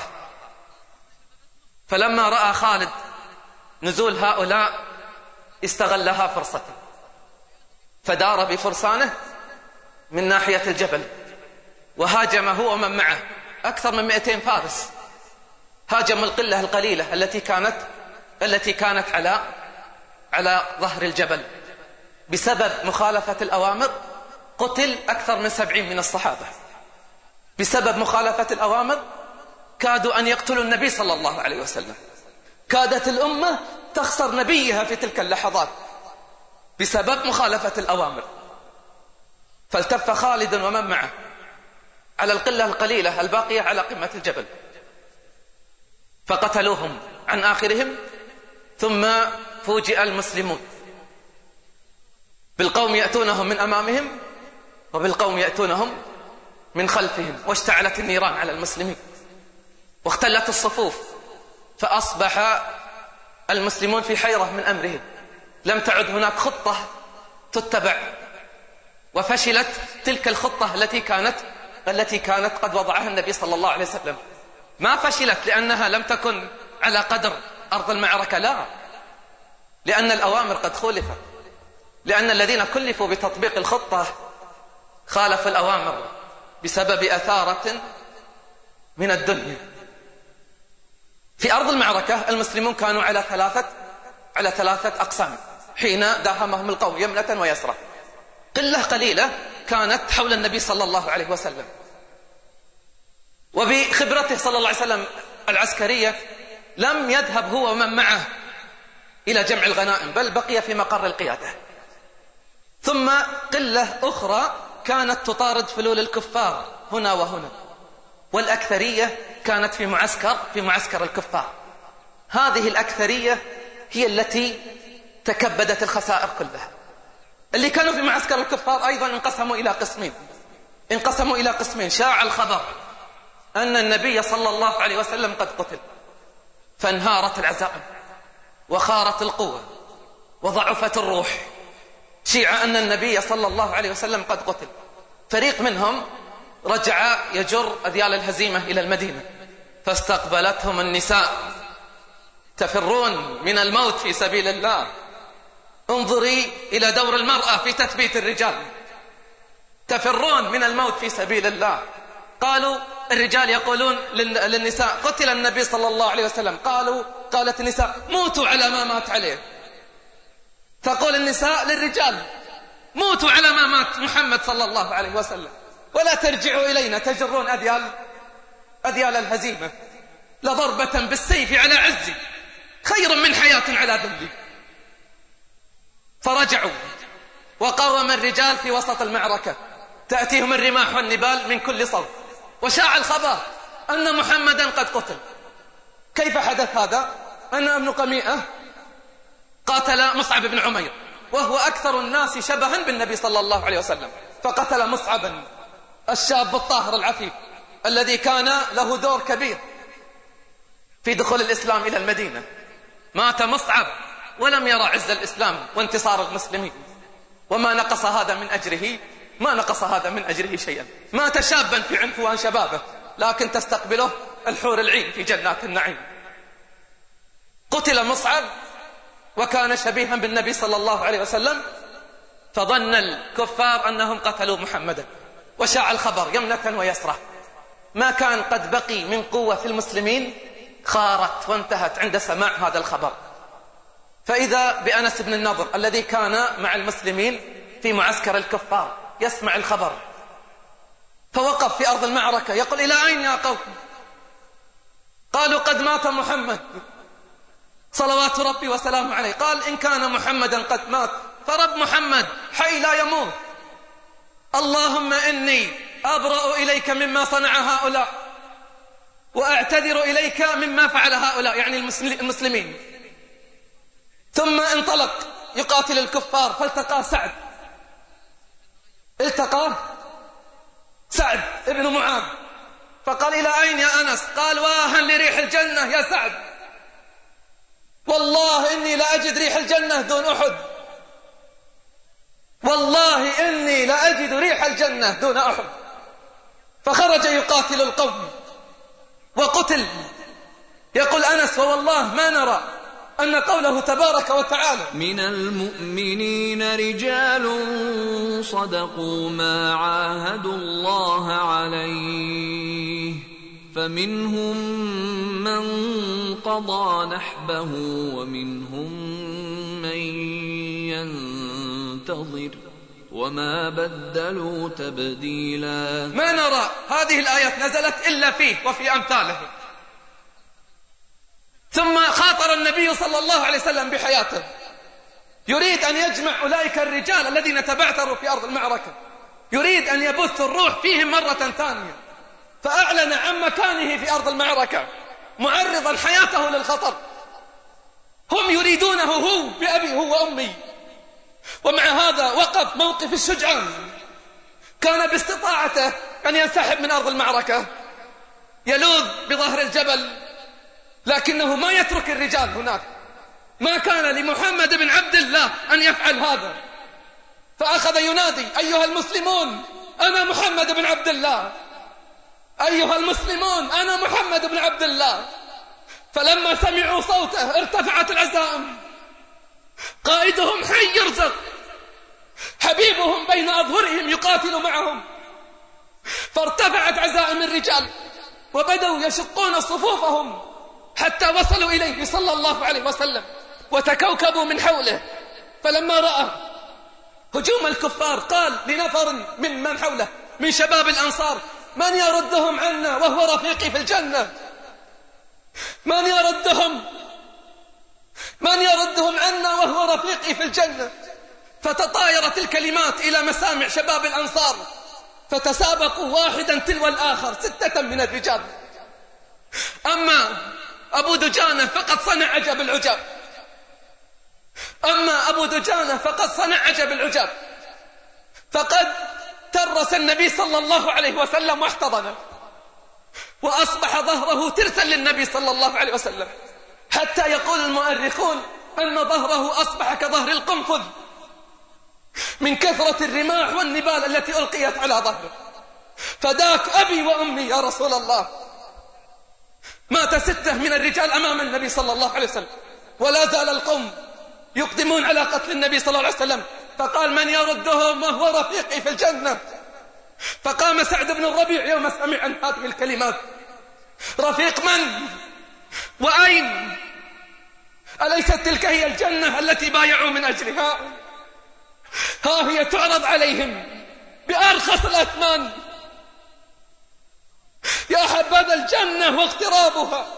فلما رأى خالد نزول هؤلاء استغلها فرصة، فدار بفرسانه من ناحية الجبل وهاجم هو ومن معه أكثر من مئتين فارس. هاجم القلة القليلة التي كانت التي كانت على على ظهر الجبل. بسبب مخالفة الأوامر قتل أكثر من سبعين من الصحابة. بسبب مخالفة الأوامر كادوا أن يقتلوا النبي صلى الله عليه وسلم. كادت الأمة تخسر نبيها في تلك اللحظات بسبب مخالفة الأوامر. فالتف خالد ومن معه على القلة القليلة الباقية على قمة الجبل، فقتلوهم عن آخرهم. ثم فوجئ المسلمون بالقوم يأتونهم من أمامهم وبالقوم يأتونهم من خلفهم، واشتعلت النيران على المسلمين واختلت الصفوف، فأصبح المسلمون في حيرة من أمرهم. لم تعد هناك خطة تتبع، وفشلت تلك الخطة التي كانت التي كانت قد وضعها النبي صلى الله عليه وسلم. ما فشلت لأنها لم تكن على قدر أرض المعركة، لا، لأن الأوامر قد خولفت، لأن الذين كلفوا بتطبيق الخطة خالفوا الأوامر بسبب أثارة من الدنيا. في أرض المعركة المسلمون كانوا على ثلاثة على ثلاثة أقسام حين داهمهم القوم يمنة ويسرى. قلة قليلة كانت حول النبي صلى الله عليه وسلم، وبخبرته صلى الله عليه وسلم العسكرية لم يذهب هو ومن معه إلى جمع الغنائم، بل بقي في مقر القيادة. ثم قلة أخرى كانت تطارد فلول الكفار هنا وهنا، والأكثرية كانت في معسكر في معسكر الكفار. هذه الأكثرية هي التي تكبدت الخسائر كلها. اللي كانوا في معسكر الكفار أيضا انقسموا إلى قسمين انقسموا إلى قسمين شاع الخبر أن النبي صلى الله عليه وسلم قد قتل، فانهارت العزائم وخارت القوة وضعفت الروح. شيع أن النبي صلى الله عليه وسلم قد قتل. فريق منهم رجع يجر أذيال الهزيمة إلى المدينة، فاستقبلتهم النساء تفرون من الموت في سبيل الله. انظري إلى دور المرأة في تثبيت الرجال، تفرون من الموت في سبيل الله. قالوا الرجال يقولون للنساء: قتل النبي صلى الله عليه وسلم. قالوا قالت النساء: موتوا على ما مات عليه. تقول النساء للرجال: موتوا على ما مات محمد صلى الله عليه وسلم، ولا ترجعوا إلينا تجرون أذيال أذيال الهزيمة. لضربة بالسيف على عزي خير من حياة على ذلي. فرجعوا وقاوم الرجال في وسط المعركة، تأتيهم الرماح والنبال من كل صوب، وشاع الخبر أن محمدا قد قتل. كيف حدث هذا؟ أن ابن قميئة قاتل مصعب بن عمير، وهو أكثر الناس شبها بالنبي صلى الله عليه وسلم، فقتل مصعبا الشاب الطاهر العفيف الذي كان له دور كبير في دخول الإسلام إلى المدينة. مات مصعب ولم يرى عز الإسلام وانتصار المسلمين، وما نقص هذا من أجره ما نقص هذا من أجره شيئا. مات شابا في عنفوان شبابه، لكن تستقبله الحور العين في جنات النعيم. قتل مصعب وكان شبيها بالنبي صلى الله عليه وسلم، فظن الكفار أنهم قتلوا محمدا، وشاع الخبر يمنة ويسرى. ما كان قد بقي من قوة في المسلمين خارت وانتهت عند سماع هذا الخبر. فإذا بأنس بن النضر الذي كان مع المسلمين في معسكر الكفار يسمع الخبر، فوقف في أرض المعركة يقول: إلى أين يا قوم؟ قالوا: قد مات محمد صلوات ربي وسلامه عليه. قال: إن كان محمدا قد مات فرب محمد حي لا يموت، اللهم إني أبرأ إليك مما صنع هؤلاء وأعتذر إليك مما فعل هؤلاء، يعني المسلمين. ثم انطلق يقاتل الكفار، فالتقى سعد التقى سعد ابن معاذ، فقال: إلى أين يا أنس؟ قال: واها لريح الجنة يا سعد، والله إني لأجد ريح الجنة دون أحد، والله إني لأجد ريح الجنة دون أحد. فخرج يقاتل القوم وقتل. يقول أنس: ووالله ما نرى أن قوله تبارك وتعالى: من المؤمنين رجال صدقوا ما عاهدوا الله عليه فمنهم من قضى نحبه ومنهم من ينتظر وما بدلوا تبديلا. ما نرى هذه الآيات نزلت إلا فيه وفي أمثاله. ثم خاطر النبي صلى الله عليه وسلم بحياته، يريد أن يجمع أولئك الرجال الذين تبعثروا في أرض المعركة، يريد أن يبث الروح فيهم مرة ثانية، فأعلن عن مكانه في أرض المعركة معرضا حياته للخطر. هم يريدونه هو بأبي هو وأمي، ومع هذا وقف موقف الشجعان. كان باستطاعته أن ينسحب من أرض المعركة يلوذ بظهر الجبل، لكنه ما يترك الرجال هناك. ما كان لمحمد بن عبد الله أن يفعل هذا، فأخذ ينادي: أيها المسلمون أنا محمد بن عبد الله، أيها المسلمون أنا محمد بن عبد الله. فلما سمعوا صوته ارتفعت العزائم، قائدهم حي يرزق، حبيبهم بين أظهرهم يقاتل معهم، فارتفعت عزائم الرجال وبدأوا يشقون صفوفهم حتى وصلوا إليه صلى الله عليه وسلم وتكوكبوا من حوله. فلما رأى هجوم الكفار قال لنفر من من حوله من شباب الأنصار: من يردهم عنا وهو رفيقي في الجنة؟ من يردهم من يردهم عنا وهو رفيقي في الجنة؟ فتطايرت الكلمات إلى مسامع شباب الأنصار، فتسابقوا واحدا تلو الآخر ستة من الرجال. أما أبو دجانة فقد صنع عجب العجاب أما أبو دجانة فقد صنع عجب العجاب فقد ترس النبي صلى الله عليه وسلم واحتضنه، وأصبح ظهره ترسا للنبي صلى الله عليه وسلم، حتى يقول المؤرخون أن ظهره أصبح كظهر القنفذ من كثرة الرماح والنبال التي ألقيت على ظهره. فداك أبي وأمي يا رسول الله. مات ستة من الرجال أمام النبي صلى الله عليه وسلم، ولا زال القوم يقدمون على قتل النبي صلى الله عليه وسلم. فقال: من يردهم وهو رفيقي في الجنة؟ فقام سعد بن الربيع يوم سمع عن هذه الكلمات: رفيق من؟ وأين؟ أليست تلك هي الجنة التي بايعوا من أجلها؟ ها هي تعرض عليهم بأرخص الأثمان. يا حبذا الجنة واغترابها،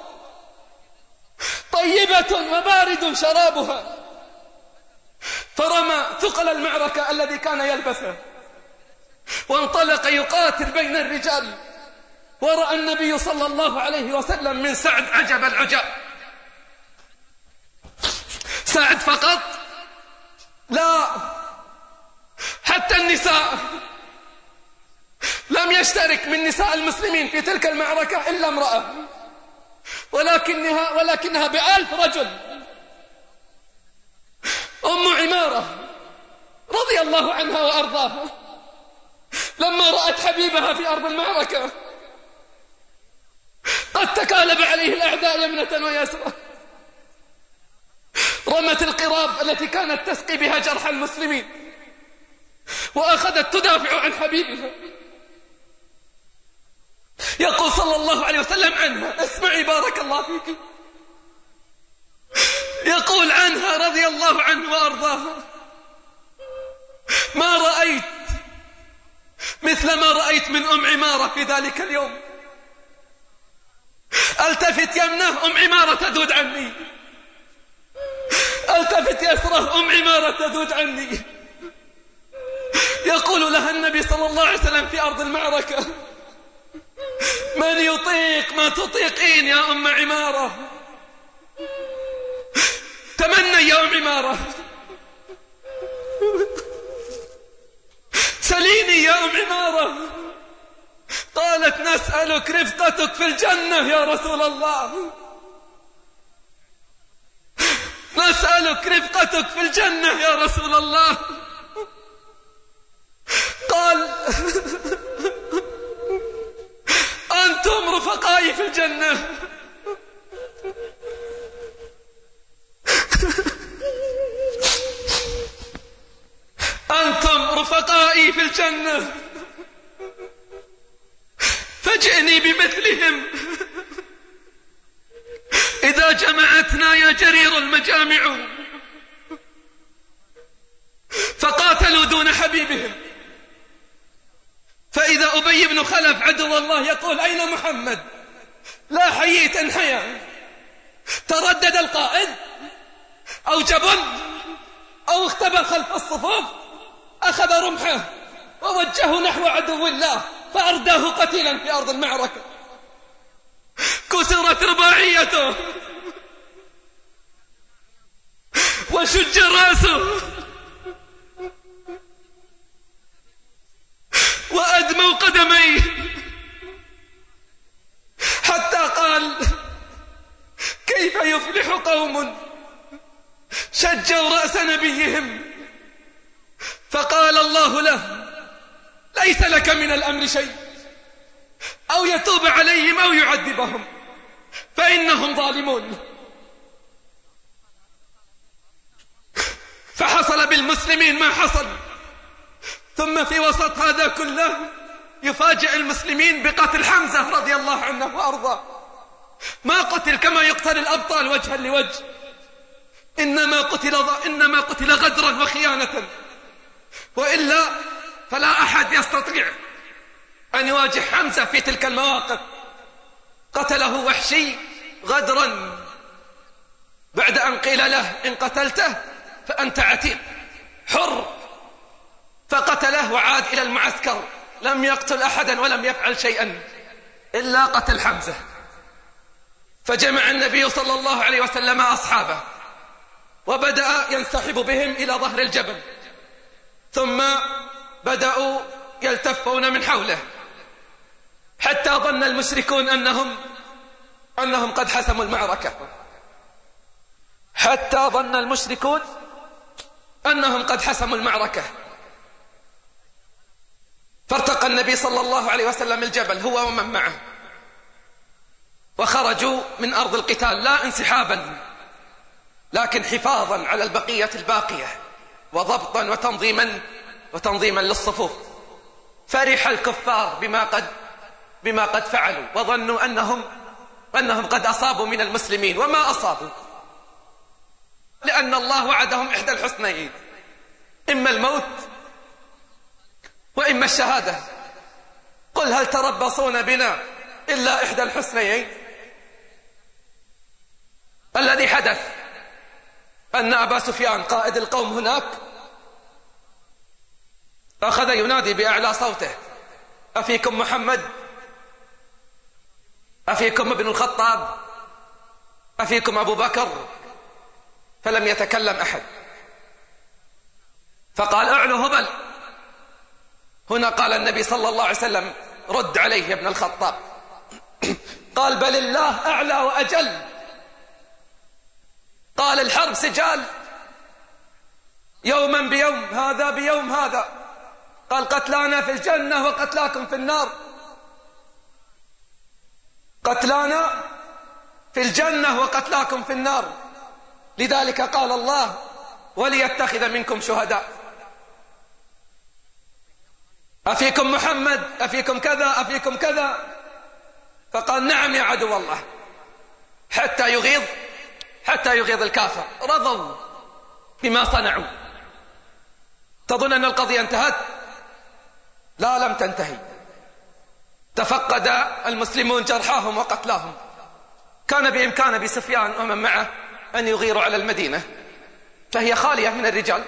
طيبة وبارد شرابها. فرمى ثقل المعركة الذي كان يلبسه وانطلق يقاتل بين الرجال، ورأى النبي صلى الله عليه وسلم من سعد عجب العجاب. سعد فقط؟ لا، حتى النساء. لم يشترك من نساء المسلمين في تلك المعركة إلا امرأة، ولكنها, ولكنها بألف رجل. أم عمارة رضي الله عنها وأرضاها لما رأت حبيبها في أرض المعركة قد تكالب عليه الأعداء يمنة ويسرى، رمت القراب التي كانت تسقي بها جرح المسلمين وأخذت تدافع عن حبيبها. يقول صلى الله عليه وسلم عنها: اسمعي بارك الله فيك، يقول عنها رضي الله عنه وأرضاها: ما رأيت مثل ما رأيت من أم عمارة في ذلك اليوم. التفت يمنه أم عمارة تذود عني، التفت يسره أم عمارة تذود عني. يقول لها النبي صلى الله عليه وسلم في أرض المعركة: من يطيق ما تطيقين يا أم عمارة؟ تمنى يا أم عمارة، سليني يا أم عمارة. قالت: نسألك رفقتك في الجنة يا رسول الله، نسألك رفقتك في الجنة يا رسول الله. قال: أنتم رفقائي في الجنة. أنتم رفقائي في الجنة، فاجئني بمثلهم. إذا جمعتنا يا جرير المجامع فقاتلوا دون حبيبهم. فإذا أبي بن خلف عدو الله يقول: أين محمد؟ لا حييت انحيا. تردد القائد أو جبن أو اختبى خلف الصفوف، أخذ رمحه ووجهه نحو عدو الله فأرداه قتيلا في أرض المعركة. كسرت رباعيته وشج رأسه وأدموا قدميه، حتى قال: كيف يفلح قوم شجوا رأس نبيهم؟ فقال الله له: ليس لك من الأمر شيء، أو يتوب عليهم أو يعذبهم فإنهم ظالمون. فحصل بالمسلمين ما حصل. ثم في وسط هذا كله يفاجئ المسلمين بقتل حمزة رضي الله عنه وأرضاه. ما قتل كما يقتل الأبطال وجها لوجه، إنما قتل, إنما قتل غدرا وخيانة، وإلا فلا أحد يستطيع أن يواجه حمزة في تلك المواقف. قتله وحشي غدرا بعد أن قيل له: إن قتلته فأنت عتيق حر، فقتله وعاد إلى المعسكر. لم يقتل أحدا ولم يفعل شيئا إلا قتل حمزة. فجمع النبي صلى الله عليه وسلم أصحابه وبدأ ينسحب بهم إلى ظهر الجبل، ثم بدأوا يلتفون من حوله، حتى ظن المشركون أنهم أنهم قد حسموا المعركة حتى ظن المشركون أنهم قد حسموا المعركة. فارتقى النبي صلى الله عليه وسلم الجبل هو ومن معه، وخرجوا من أرض القتال لا انسحابا لكن حفاظا على البقية الباقية، وضبطا وتنظيما وتنظيما للصفوف. فرح الكفار بما قد بما قد فعلوا، وظنوا أنهم أنهم قد أصابوا من المسلمين، وما أصابوا، لأن الله وعدهم إحدى الحسنيين: إما الموت وإما الشهادة. قل هل تربصون بنا إلا إحدى الحسنيين؟ الذي حدث أن أبا سفيان قائد القوم هناك أخذ ينادي بأعلى صوته: أفيكم محمد؟ أفيكم ابن الخطاب؟ أفيكم أبو بكر؟ فلم يتكلم أحد. فقال: أعلو هبل. هنا قال النبي صلى الله عليه وسلم: رد عليه يا ابن الخطاب. قال: بل الله أعلى وأجل. قال: الحرب سجال، يوما بيوم، هذا بيوم هذا. قال: قتلانا في الجنة وقتلاكم في النار، قتلانا في الجنة وقتلاكم في النار. لذلك قال الله: وليتخذ منكم شهداء. أفيكم محمد؟ أفيكم كذا؟ أفيكم كذا؟ فقال: نعم يا عدو الله، حتى يغيظ حتى يغيظ الكافر، رضوا بما صنعوا. تظن أن القضية انتهت؟ لا، لم تنتهي. تفقد المسلمون جرحاهم وقتلاهم. كان بإمكان أبي سفيان ومن معه أن يغيروا على المدينة فهي خالية من الرجال،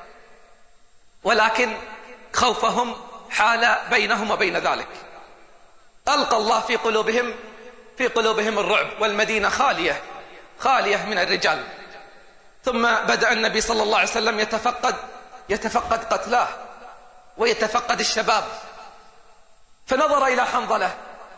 ولكن خوفهم حال بينهم وبين ذلك. ألقى الله في قلوبهم في قلوبهم الرعب، والمدينة خالية خالية من الرجال. ثم بدأ النبي صلى الله عليه وسلم يتفقد يتفقد قتلاه ويتفقد الشباب، فنظر إلى حنظلة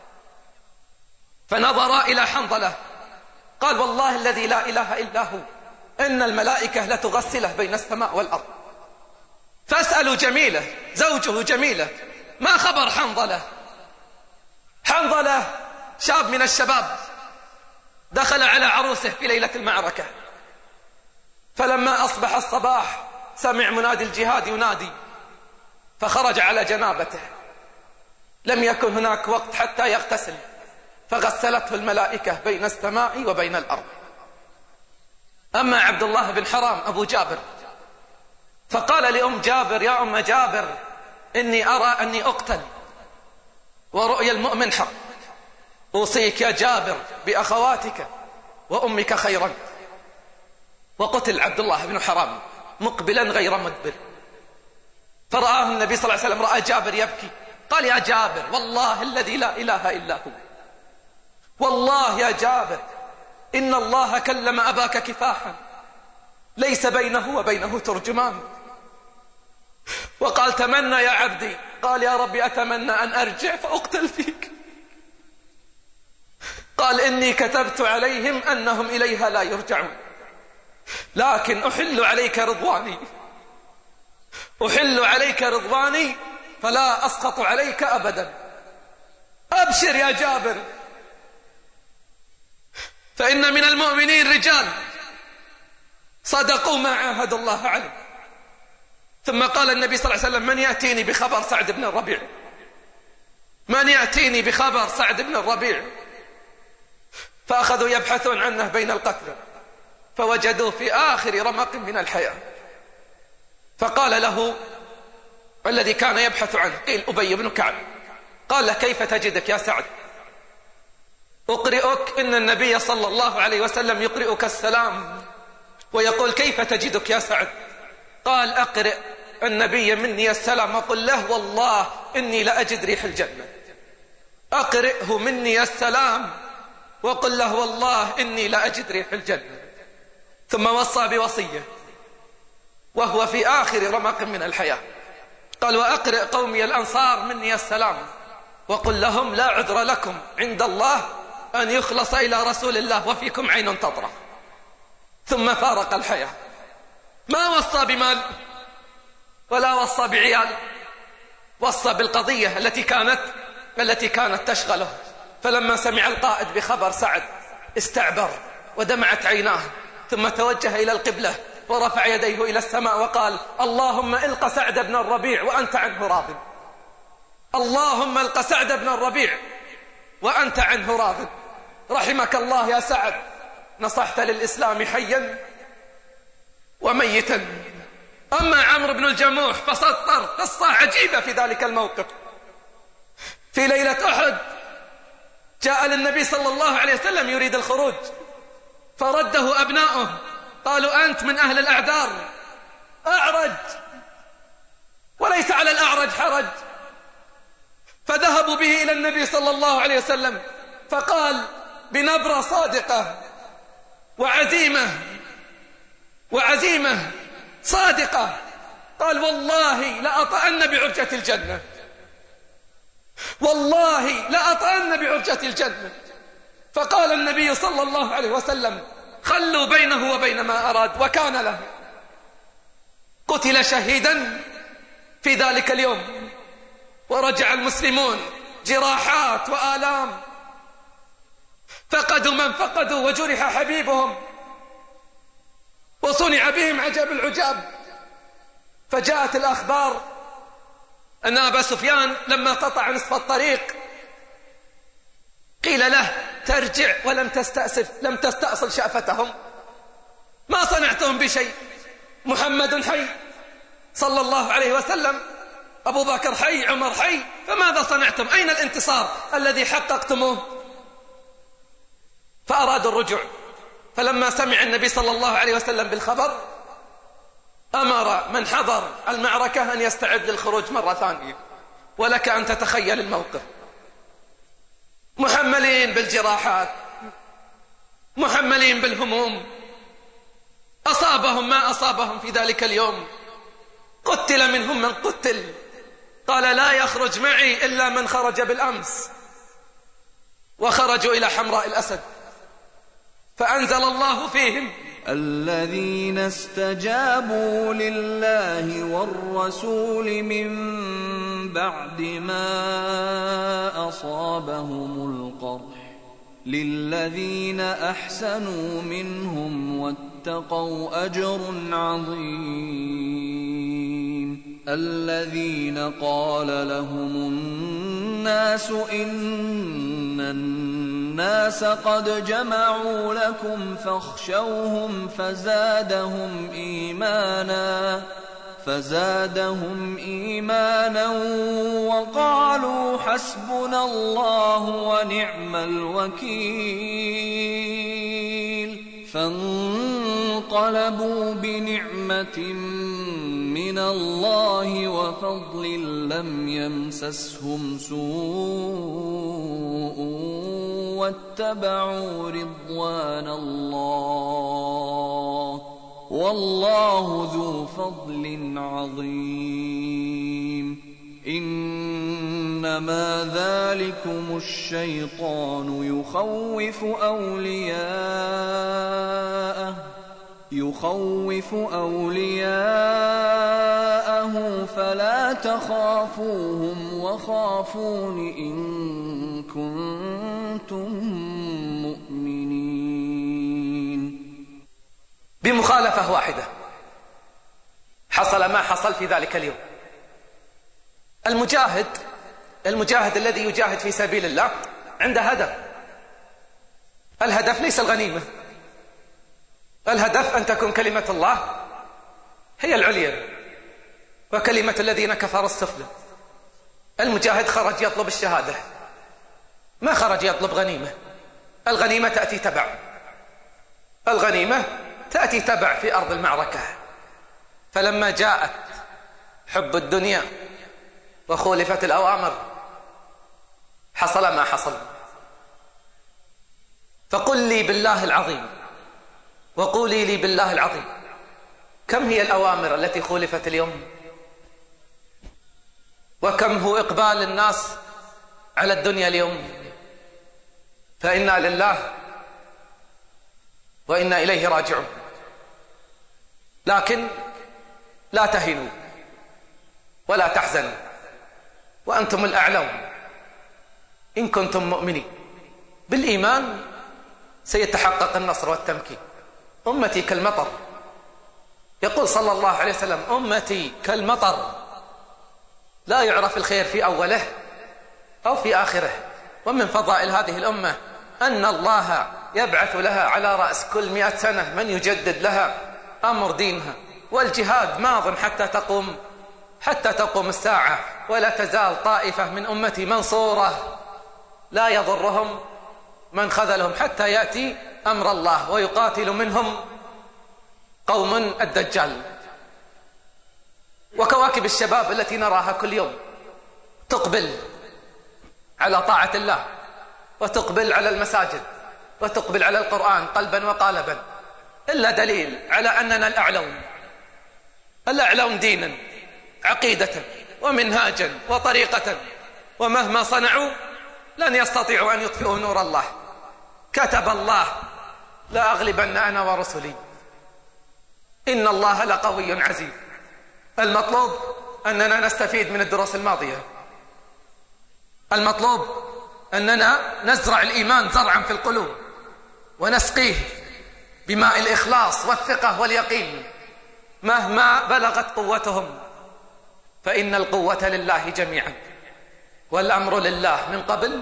فنظر إلى حنظلة قال: والله الذي لا إله إلا هو إن الملائكة لتغسله بين السماء والأرض. فاسألوا جميلة زوجه جميلة ما خبر حنظلة. حنظلة شاب من الشباب دخل على عروسه في ليلة المعركة، فلما أصبح الصباح سمع منادي الجهاد ينادي، فخرج على جنابته. لم يكن هناك وقت حتى يغتسل، فغسلته الملائكة بين السماء وبين الأرض. أما عبد الله بن حرام أبو جابر فقال لأم جابر: يا أم جابر، إني أرى أني أقتل ورؤيا المؤمن حق، أوصيك يا جابر بأخواتك وأمك خيرا. وقتل عبد الله بن حرام مقبلا غير مدبر، فرآه النبي صلى الله عليه وسلم، رأى جابر يبكي، قال: يا جابر، والله الذي لا إله إلا هو، والله يا جابر إن الله كلم أباك كفاحا ليس بينه وبينه ترجمان. وقال: تمنى يا عبدي. قال: يا ربي أتمنى أن أرجع فأقتل فيك. قال: إني كتبت عليهم أنهم إليها لا يرجعون، لكن أحل عليك رضواني أحل عليك رضواني فلا أسقط عليك أبدا. أبشر يا جابر، فإن من المؤمنين رجال صدقوا ما عاهدوا الله عليه. ثم قال النبي صلى الله عليه وسلم: من يأتيني بخبر سعد بن الربيع من يأتيني بخبر سعد بن الربيع فأخذوا يبحثون عنه بين القتلى، فوجدوه في آخر رمق من الحياة. فقال له الذي كان يبحث عنه، قيل أبي بن كعب، قال له: كيف تجدك يا سعد؟ أقرئك إن النبي صلى الله عليه وسلم يقرئك السلام ويقول: كيف تجدك يا سعد؟ قال: أقرئ النبي مني السلام وقل له: والله إني لأجد ريح الجنة. أقرئه مني السلام وقل له: والله إني لأجد ريح الجنة. ثم وصى بوصية وهو في آخر رمق من الحياة، قال: وأقرئ قومي الأنصار مني السلام وقل لهم: لا عذر لكم عند الله أن يخلص إلى رسول الله وفيكم عين تطرف. ثم فارق الحياة. ما وصى بمال ولا وصى بعيال، وصى بالقضية التي كانت التي كانت تشغله. فلما سمع القائد بخبر سعد استعبر ودمعت عيناه، ثم توجه إلى القبلة ورفع يديه إلى السماء وقال: اللهم الق سعد بن الربيع وأنت عنه راض، اللهم الق سعد بن الربيع وأنت عنه راض. رحمك الله يا سعد، نصحت للإسلام حيا وميتا. أما عمرو بن الجموح فسطر قصة عجيبة في ذلك الموقف. في ليلة أحد جاء للنبي صلى الله عليه وسلم يريد الخروج، فرده أبناؤه، قالوا: أنت من أهل الأعذار، أعرج وليس على الأعرج حرج. فذهبوا به إلى النبي صلى الله عليه وسلم، فقال بنبرة صادقة وعزيمة وعزيمة صادقة، قال: والله لأطأن بعرجة الجنة، والله لأطأن بعرجة الجنة. فقال النبي صلى الله عليه وسلم: خلوا بينه وبين ما أراد. وكان له. قتل شهيدا في ذلك اليوم، ورجع المسلمون جراحات وآلام، فقدوا من فقدوا وجرح حبيبهم وصنع بهم عجب العجاب. فجاءت الأخبار أن أبا سفيان لما قطع نصف الطريق قيل له: ترجع ولم تستأسف لم تستأصل شأفتهم، ما صنعتم بشيء. محمد حي صلى الله عليه وسلم، أبو بكر حي، عمر حي، فماذا صنعتم؟ أين الانتصار الذي حققتموه؟ فأرادوا الرجوع. فلما سمع النبي صلى الله عليه وسلم بالخبر أمر من حضر المعركة أن يستعد للخروج مرة ثانية. ولك أن تتخيل الموقف، محملين بالجراحات، محملين بالهموم، أصابهم ما أصابهم في ذلك اليوم، قتل منهم من قتل. قال لا يخرج معي إلا من خرج بالأمس. وخرجوا إلى حمراء الأسد، فأنزل الله فيهم الذين استجابوا لله والرسول من بعد ما أصابهم القرح للذين أحسنوا منهم واتقوا أجر عظيم. الذين قال لهم الناس إن الناس قد جمعوا لكم فاخشوهم فزادهم إيمانا فزادهم إيمانا وقالوا حسبنا الله ونعم الوكيل. فانقلبوا بنعمة من الله وفضل لم يمسسهم سوء واتبعوا رضوان الله والله ذو فضل عظيم. إنما ذلكم الشيطان يخوف أولياءه يخوف أولياءه فلا تخافوهم وخافون إن كنتم مؤمنين. بمخالفة واحدة حصل ما حصل في ذلك اليوم. المجاهد المجاهد الذي يجاهد في سبيل الله عنده هدف. الهدف ليس الغنيمة، الهدف أن تكون كلمة الله هي العليا وكلمة الذين كفروا السفلى. المجاهد خرج يطلب الشهادة، ما خرج يطلب غنيمة. الغنيمة تأتي تبع، الغنيمة تأتي تبع في أرض المعركة. فلما جاءت حب الدنيا وخولفت الأوامر حصل ما حصل. فقل لي بالله العظيم وقولي لي بالله العظيم، كم هي الأوامر التي خولفت اليوم؟ وكم هو إقبال الناس على الدنيا اليوم؟ فإنا لله وإنا إليه راجعون. لكن لا تهنوا ولا تحزنوا وأنتم الأعلون إن كنتم مؤمنين. بالإيمان سيتحقق النصر والتمكين. أمتي كالمطر، يقول صلى الله عليه وسلم أمتي كالمطر لا يعرف الخير في أوله أو في آخره. ومن فضائل هذه الأمة أن الله يبعث لها على رأس كل مئة سنة من يجدد لها أمر دينها. والجهاد ماض حتى تقوم حتى تقوم الساعة، ولا تزال طائفة من أمتي منصورة لا يضرهم من خذلهم حتى يأتي أمر الله ويقاتل منهم قوم الدجال. وكواكب الشباب التي نراها كل يوم تقبل على طاعة الله وتقبل على المساجد وتقبل على القرآن قلبا وقالبا، إلا دليل على أننا الأعلون الأعلون دينا عقيدة ومنهاجا وطريقة. ومهما صنعوا لن يستطيعوا أن يطفئوا نور الله. كتب الله لا أغلبن أنا ورسلي إن الله لقوي عزيز. المطلوب أننا نستفيد من الدروس الماضية. المطلوب أننا نزرع الإيمان زرعا في القلوب ونسقيه بماء الإخلاص والثقة واليقين مهما بلغت قوتهم، فإن القوة لله جميعا والأمر لله من قبل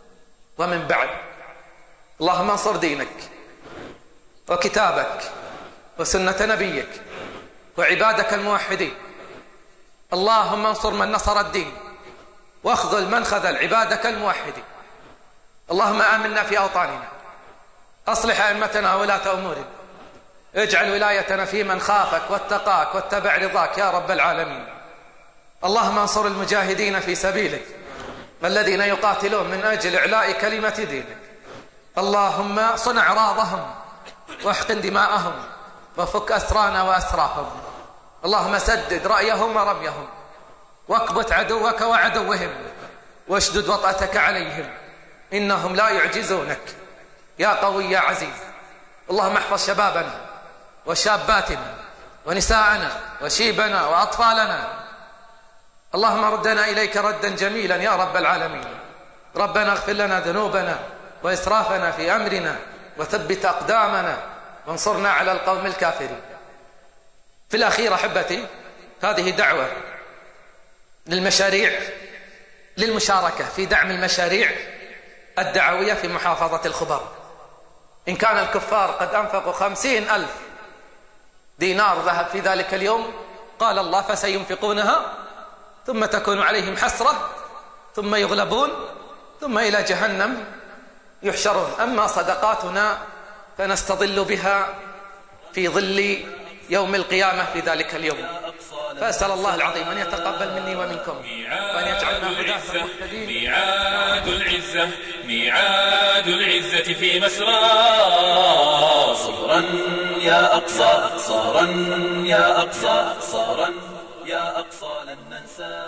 ومن بعد. اللهم انصر دينك وكتابك وسنة نبيك وعبادك الموحدين. اللهم انصر من نصر الدين واخذل من خذل عبادك الموحدين. اللهم آمنا في أوطاننا، أصلح أئمتنا وولاة أمورنا، اجعل ولايتنا في من خافك واتقاك واتبع رضاك يا رب العالمين. اللهم انصر المجاهدين في سبيلك الذين يقاتلون من أجل إعلاء كلمة دينك. اللهم صن أعراضهم واحقن دماءهم وفك أسرانا وأسراهم. اللهم سدد رأيهم ورميهم واكبت عدوك وعدوهم واشدد وطأتك عليهم، إنهم لا يعجزونك يا قوي يا عزيز. اللهم احفظ شبابنا وشاباتنا ونساءنا وشيبنا وأطفالنا. اللهم ردنا إليك ردا جميلا يا رب العالمين. ربنا اغفر لنا ذنوبنا وإسرافنا في أمرنا وثبت أقدامنا وانصرنا على القوم الكافرين. في الأخير أحبتي، هذه دعوة للمشاريع للمشاركة في دعم المشاريع الدعوية في محافظة الخبر. إن كان الكفار قد أنفقوا خمسين ألف دينار ذهب في ذلك اليوم، قال الله فسينفقونها ثم تكون عليهم حسرة ثم يغلبون ثم إلى جهنم يحشرون. أما صدقاتنا فنستظل بها في ظل يوم القيامة في ذلك اليوم. فأسأل الله العظيم أن يتقبل مني ومنكم وأن يجعلنا هداة مهتدين. ميعاد العزة، ميعاد العزة في مسرى. صبرا يا أقصى، صبرا يا أقصى، صبرا يا أقصى لن ننسى.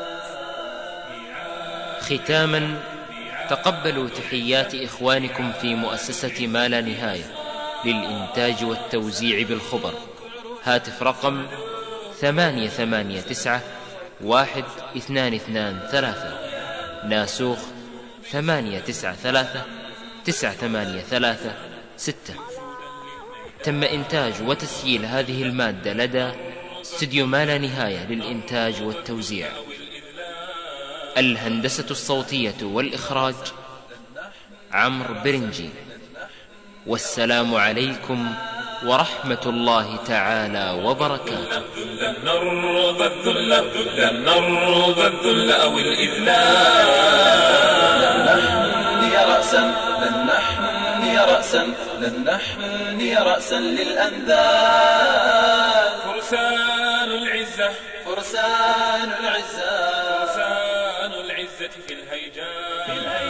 ختاما، تقبلوا تحيات إخوانكم في مؤسسة ما لا نهاية للإنتاج والتوزيع بالخبر. هاتف رقم ثمانية ثمانية تسعة واحد اثنان اثنان ثلاثة، ناسوخ ثمانية تسعة ثلاثة تسعة ثمانية ثلاثة ستة. تم إنتاج وتسجيل هذه المادة لدى استوديو ما لا نهاية للإنتاج والتوزيع. الهندسة الصوتية والإخراج عمرو برنجي. والسلام عليكم ورحمة الله تعالى وبركاته. لن نرضى الذل، لن نرضى الذل أو الإذلال. لن نحني رأسا، لن نحني رأسا، لن نحني رأسا للأنذال. فرسان العزة، فرسان العزة، فرسان العزة في الهيجاء.